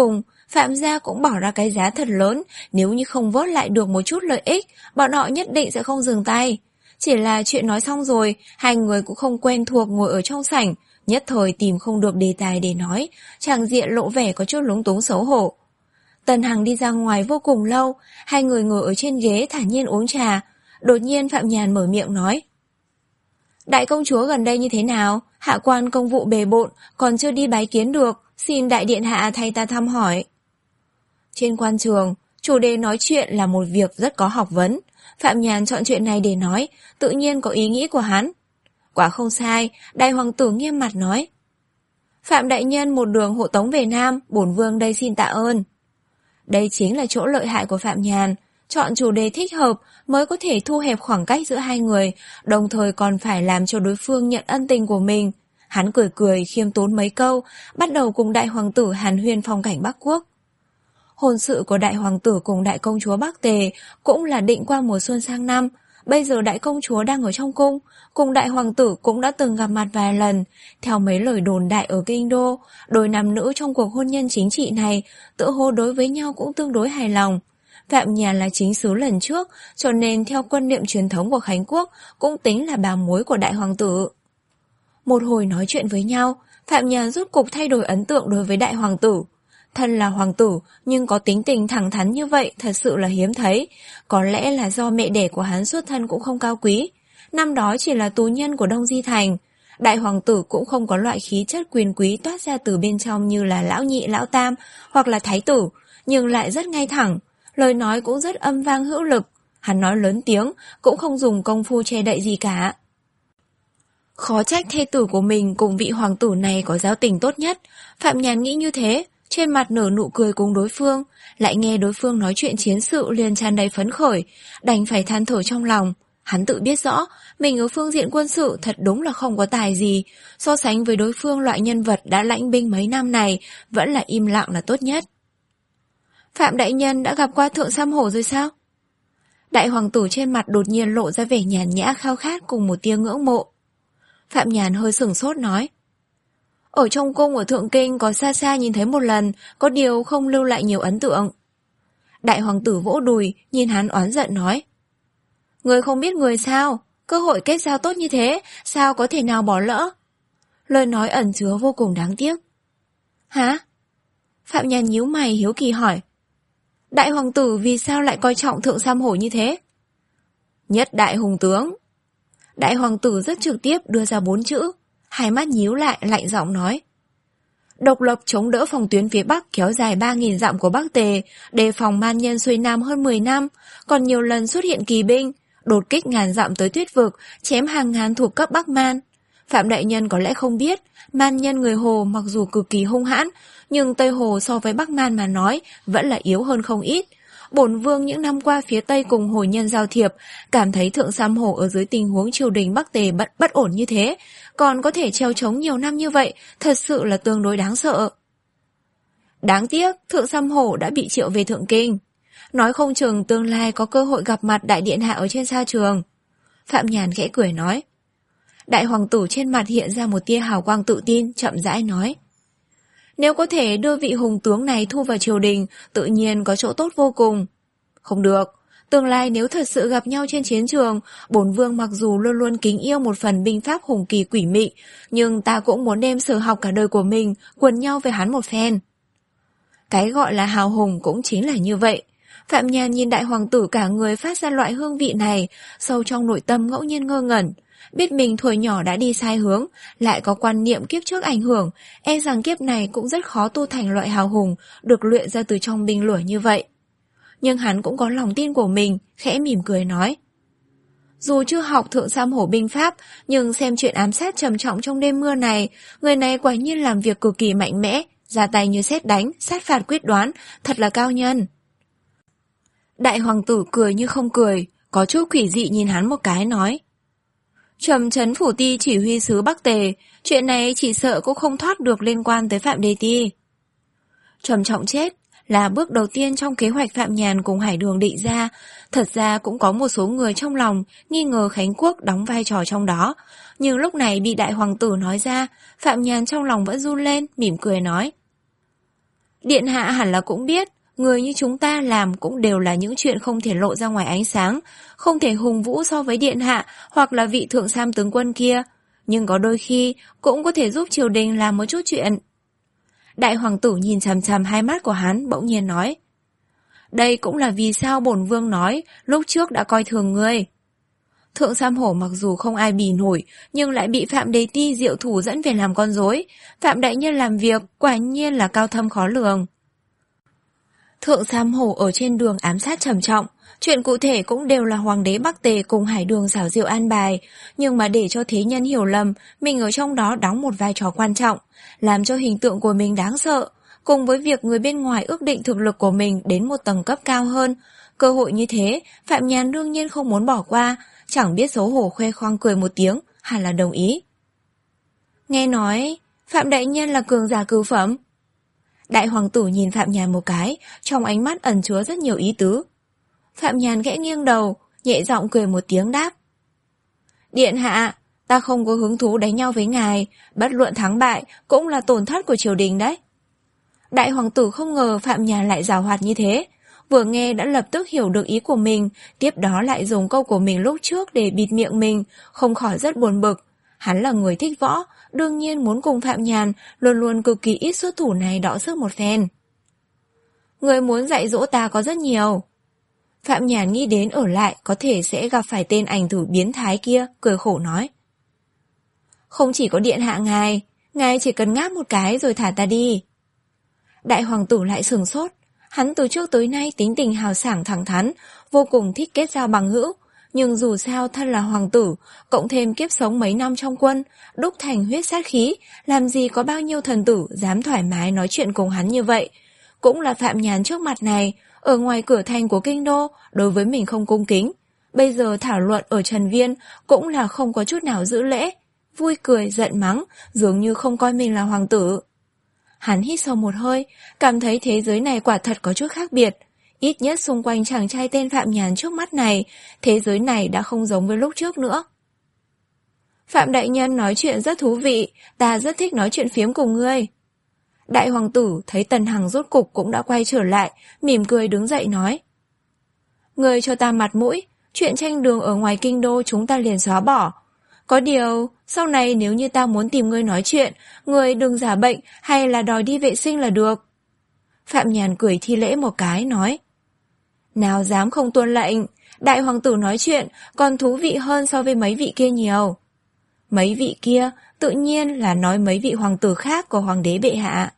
A: Phạm gia cũng bỏ ra cái giá thật lớn, nếu như không vớt lại được một chút lợi ích, bọn họ nhất định sẽ không dừng tay. Chỉ là chuyện nói xong rồi, hai người cũng không quen thuộc ngồi ở trong sảnh, nhất thời tìm không được đề tài để nói, tràng diện lộ vẻ có chút lúng túng xấu hổ. Tần Hằng đi ra ngoài vô cùng lâu, hai người ngồi ở trên ghế thản nhiên uống trà. Đột nhiên Phạm Nhàn mở miệng nói: Đại công chúa gần đây như thế nào? Hạ quan công vụ bề bộn, còn chưa đi bái kiến được, xin đại điện hạ thay ta thăm hỏi. Trên quan trường, chủ đề nói chuyện là một việc rất có học vấn. Phạm Nhàn chọn chuyện này để nói, tự nhiên có ý nghĩ của hắn. Quả không sai, đại hoàng tử nghiêm mặt nói: Phạm đại nhân một đường hộ tống về Nam, bổn vương đây xin tạ ơn. Đây chính là chỗ lợi hại của Phạm Nhàn, chọn chủ đề thích hợp mới có thể thu hẹp khoảng cách giữa hai người, đồng thời còn phải làm cho đối phương nhận ân tình của mình. Hắn cười cười khiêm tốn mấy câu, bắt đầu cùng đại hoàng tử hàn huyên phong cảnh Bắc Quốc. Hôn sự của đại hoàng tử cùng đại công chúa Bắc Tề cũng là định qua mùa xuân sang năm. Bây giờ đại công chúa đang ở trong cung, cùng đại hoàng tử cũng đã từng gặp mặt vài lần. Theo mấy lời đồn đại ở kinh đô, đôi nam nữ trong cuộc hôn nhân chính trị này tự hồ đối với nhau cũng tương đối hài lòng. Phạm Nhàn là chính xứ lần trước, cho nên theo quan niệm truyền thống của Khánh Quốc cũng tính là bà mối của đại hoàng tử. Một hồi nói chuyện với nhau, Phạm Nhàn rốt cục thay đổi ấn tượng đối với đại hoàng tử. Thân là hoàng tử, nhưng có tính tình thẳng thắn như vậy thật sự là hiếm thấy. Có lẽ là do mẹ đẻ của hắn xuất thân cũng không cao quý. Năm đó chỉ là tù nhân của Đông Di Thành. Đại hoàng tử cũng không có loại khí chất quyền quý toát ra từ bên trong như là lão nhị, lão tam hoặc là thái tử, nhưng lại rất ngay thẳng. Lời nói cũng rất âm vang hữu lực. Hắn nói lớn tiếng, cũng không dùng công phu che đậy gì cả. Khó trách thê tử của mình cùng vị hoàng tử này có giao tình tốt nhất. Phạm Nhàn nghĩ như thế, trên mặt nở nụ cười cùng đối phương, lại nghe đối phương nói chuyện chiến sự liền tràn đầy phấn khởi, đành phải than thở trong lòng. Hắn tự biết rõ, mình ở phương diện quân sự thật đúng là không có tài gì, so sánh với đối phương loại nhân vật đã lãnh binh mấy năm này, vẫn là im lặng là tốt nhất. Phạm đại nhân đã gặp qua thượng Sam Hổ rồi sao? Đại hoàng tử trên mặt đột nhiên lộ ra vẻ nhàn nhã khao khát cùng một tia ngưỡng mộ. Phạm Nhàn hơi sửng sốt nói: Ở trong cung ở Thượng Kinh có xa xa nhìn thấy một lần, có điều không lưu lại nhiều ấn tượng. Đại hoàng tử vỗ đùi, nhìn hắn oán giận nói: Người không biết người sao? Cơ hội kết giao tốt như thế, sao có thể nào bỏ lỡ? Lời nói ẩn chứa vô cùng đáng tiếc. Hả? Phạm Nhàn nhíu mày hiếu kỳ hỏi: Đại hoàng tử vì sao lại coi trọng thượng Sam Hổ như thế? Nhất đại hùng tướng. Đại hoàng tử rất trực tiếp đưa ra bốn chữ, hai mắt nhíu lại lạnh giọng nói: Độc lập chống đỡ phòng tuyến phía Bắc kéo dài ba nghìn dặm của Bắc Tề, đề phòng man nhân xuôi Nam hơn mười năm, còn nhiều lần xuất hiện kỳ binh, đột kích ngàn dặm tới Tuyết Vực, chém hàng ngàn thuộc cấp Bắc Man. Phạm đại nhân có lẽ không biết, man nhân người Hồ mặc dù cực kỳ hung hãn, nhưng Tây Hồ so với Bắc Man mà nói vẫn là yếu hơn không ít. Bổn vương những năm qua phía Tây cùng Hồ nhân giao thiệp, cảm thấy thượng Sam Hổ ở dưới tình huống triều đình Bắc Tề bất, bất ổn như thế, còn có thể treo chống nhiều năm như vậy, thật sự là tương đối đáng sợ. Đáng tiếc, thượng Sam Hổ đã bị triệu về Thượng Kinh. Nói không chừng tương lai có cơ hội gặp mặt đại điện hạ ở trên sa trường. Phạm Nhàn khẽ cười nói. Đại hoàng tử trên mặt hiện ra một tia hào quang tự tin, chậm rãi nói: Nếu có thể đưa vị hùng tướng này thu vào triều đình, tự nhiên có chỗ tốt vô cùng. Không được, tương lai nếu thật sự gặp nhau trên chiến trường, bổn vương mặc dù luôn luôn kính yêu một phần binh pháp hùng kỳ quỷ mị, nhưng ta cũng muốn đem sở học cả đời của mình quần nhau với hắn một phen. Cái gọi là hào hùng cũng chính là như vậy. Phạm Nhàn nhìn đại hoàng tử cả người phát ra loại hương vị này, sâu trong nội tâm ngẫu nhiên ngơ ngẩn. Biết mình tuổi nhỏ đã đi sai hướng, lại có quan niệm kiếp trước ảnh hưởng, e rằng kiếp này cũng rất khó tu thành loại hào hùng được luyện ra từ trong binh lửa như vậy. Nhưng hắn cũng có lòng tin của mình, khẽ mỉm cười nói: Dù chưa học thượng Sam Hổ binh pháp, nhưng xem chuyện ám sát trầm trọng trong đêm mưa này, người này quả nhiên làm việc cực kỳ mạnh mẽ, ra tay như sét đánh, sát phạt quyết đoán, thật là cao nhân. Đại hoàng tử cười như không cười, có chút quỷ dị nhìn hắn một cái nói: Trầm trấn phủ ti chỉ huy sứ Bắc Tề, chuyện này chỉ sợ cũng không thoát được liên quan tới Phạm Đề Ti. Trầm trọng chết là bước đầu tiên trong kế hoạch Phạm Nhàn cùng Hải Đường định ra. Thật ra cũng có một số người trong lòng nghi ngờ Khánh Quốc đóng vai trò trong đó, nhưng lúc này bị đại hoàng tử nói ra, Phạm Nhàn trong lòng vẫn run lên, mỉm cười nói: Điện hạ hẳn là cũng biết, người như chúng ta làm cũng đều là những chuyện không thể lộ ra ngoài ánh sáng, không thể hùng vũ so với điện hạ hoặc là vị thượng sam tướng quân kia, nhưng có đôi khi cũng có thể giúp triều đình làm một chút chuyện. Đại hoàng tử nhìn chằm chằm hai mắt của hắn, bỗng nhiên nói. Đây cũng là vì sao bổn vương nói lúc trước đã coi thường ngươi. Thượng Sam Hổ mặc dù không ai bì nổi, nhưng lại bị Phạm Đế Ti diệu thủ dẫn về làm con rối. Phạm đại nhân làm việc quả nhiên là cao thâm khó lường. Thượng Sam Hổ ở trên đường ám sát trầm trọng, chuyện cụ thể cũng đều là hoàng đế Bắc Tề cùng Hải Đường xảo diệu an bài, nhưng mà để cho thế nhân hiểu lầm, mình ở trong đó đóng một vai trò quan trọng, làm cho hình tượng của mình đáng sợ, cùng với việc người bên ngoài ước định thực lực của mình đến một tầng cấp cao hơn. Cơ hội như thế, Phạm Nhàn đương nhiên không muốn bỏ qua, chẳng biết xấu hổ khoe khoang cười một tiếng, hẳn là đồng ý. Nghe nói, Phạm đại nhân là cường giả cửu phẩm. Đại hoàng tử nhìn Phạm Nhàn một cái, trong ánh mắt ẩn chứa rất nhiều ý tứ. Phạm Nhàn khẽ nghiêng đầu, nhẹ giọng cười một tiếng đáp. Điện hạ, ta không có hứng thú đánh nhau với ngài, bất luận thắng bại cũng là tổn thất của triều đình đấy. Đại hoàng tử không ngờ Phạm Nhàn lại giàu hoạt như thế, vừa nghe đã lập tức hiểu được ý của mình, tiếp đó lại dùng câu của mình lúc trước để bịt miệng mình, không khỏi rất buồn bực. Hắn là người thích võ, đương nhiên muốn cùng Phạm Nhàn luôn luôn cực kỳ ít xuất thủ này đọ sức một phen. Người muốn dạy dỗ ta có rất nhiều. Phạm Nhàn nghĩ đến ở lại có thể sẽ gặp phải tên ảnh thử biến thái kia, cười khổ nói. Không chỉ có điện hạ ngài, ngài chỉ cần ngáp một cái rồi thả ta đi. Đại hoàng tử lại sửng sốt, hắn từ trước tới nay tính tình hào sảng thẳng thắn, vô cùng thích kết giao bằng hữu, nhưng dù sao thân là hoàng tử, cộng thêm kiếp sống mấy năm trong quân, đúc thành huyết sát khí, làm gì có bao nhiêu thần tử dám thoải mái nói chuyện cùng hắn như vậy. Cũng là Phạm Nhàn trước mặt này, ở ngoài cửa thành của kinh đô, đối với mình không cung kính. Bây giờ thảo luận ở Trần Viên cũng là không có chút nào giữ lễ, vui cười giận mắng, dường như không coi mình là hoàng tử. Hắn hít sâu một hơi, cảm thấy thế giới này quả thật có chút khác biệt. Ít nhất xung quanh chàng trai tên Phạm Nhàn trước mắt này, thế giới này đã không giống với lúc trước nữa. Phạm đại nhân nói chuyện rất thú vị, ta rất thích nói chuyện phiếm cùng ngươi. Đại hoàng tử thấy Tần Hằng rốt cục cũng đã quay trở lại, mỉm cười đứng dậy nói. Ngươi cho ta mặt mũi, chuyện tranh đường ở ngoài kinh đô chúng ta liền xóa bỏ. Có điều, sau này nếu như ta muốn tìm ngươi nói chuyện, ngươi đừng giả bệnh hay là đòi đi vệ sinh là được. Phạm Nhàn cười thi lễ một cái, nói. Nào dám không tuân lệnh, đại hoàng tử nói chuyện còn thú vị hơn so với mấy vị kia nhiều. Mấy vị kia tự nhiên là nói mấy vị hoàng tử khác của hoàng đế bệ hạ.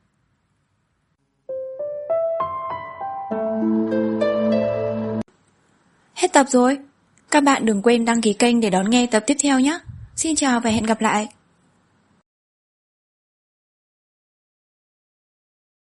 A: Hết tập rồi. Các bạn đừng quên đăng ký kênh để đón nghe tập tiếp theo nhé. Xin chào và hẹn gặp lại.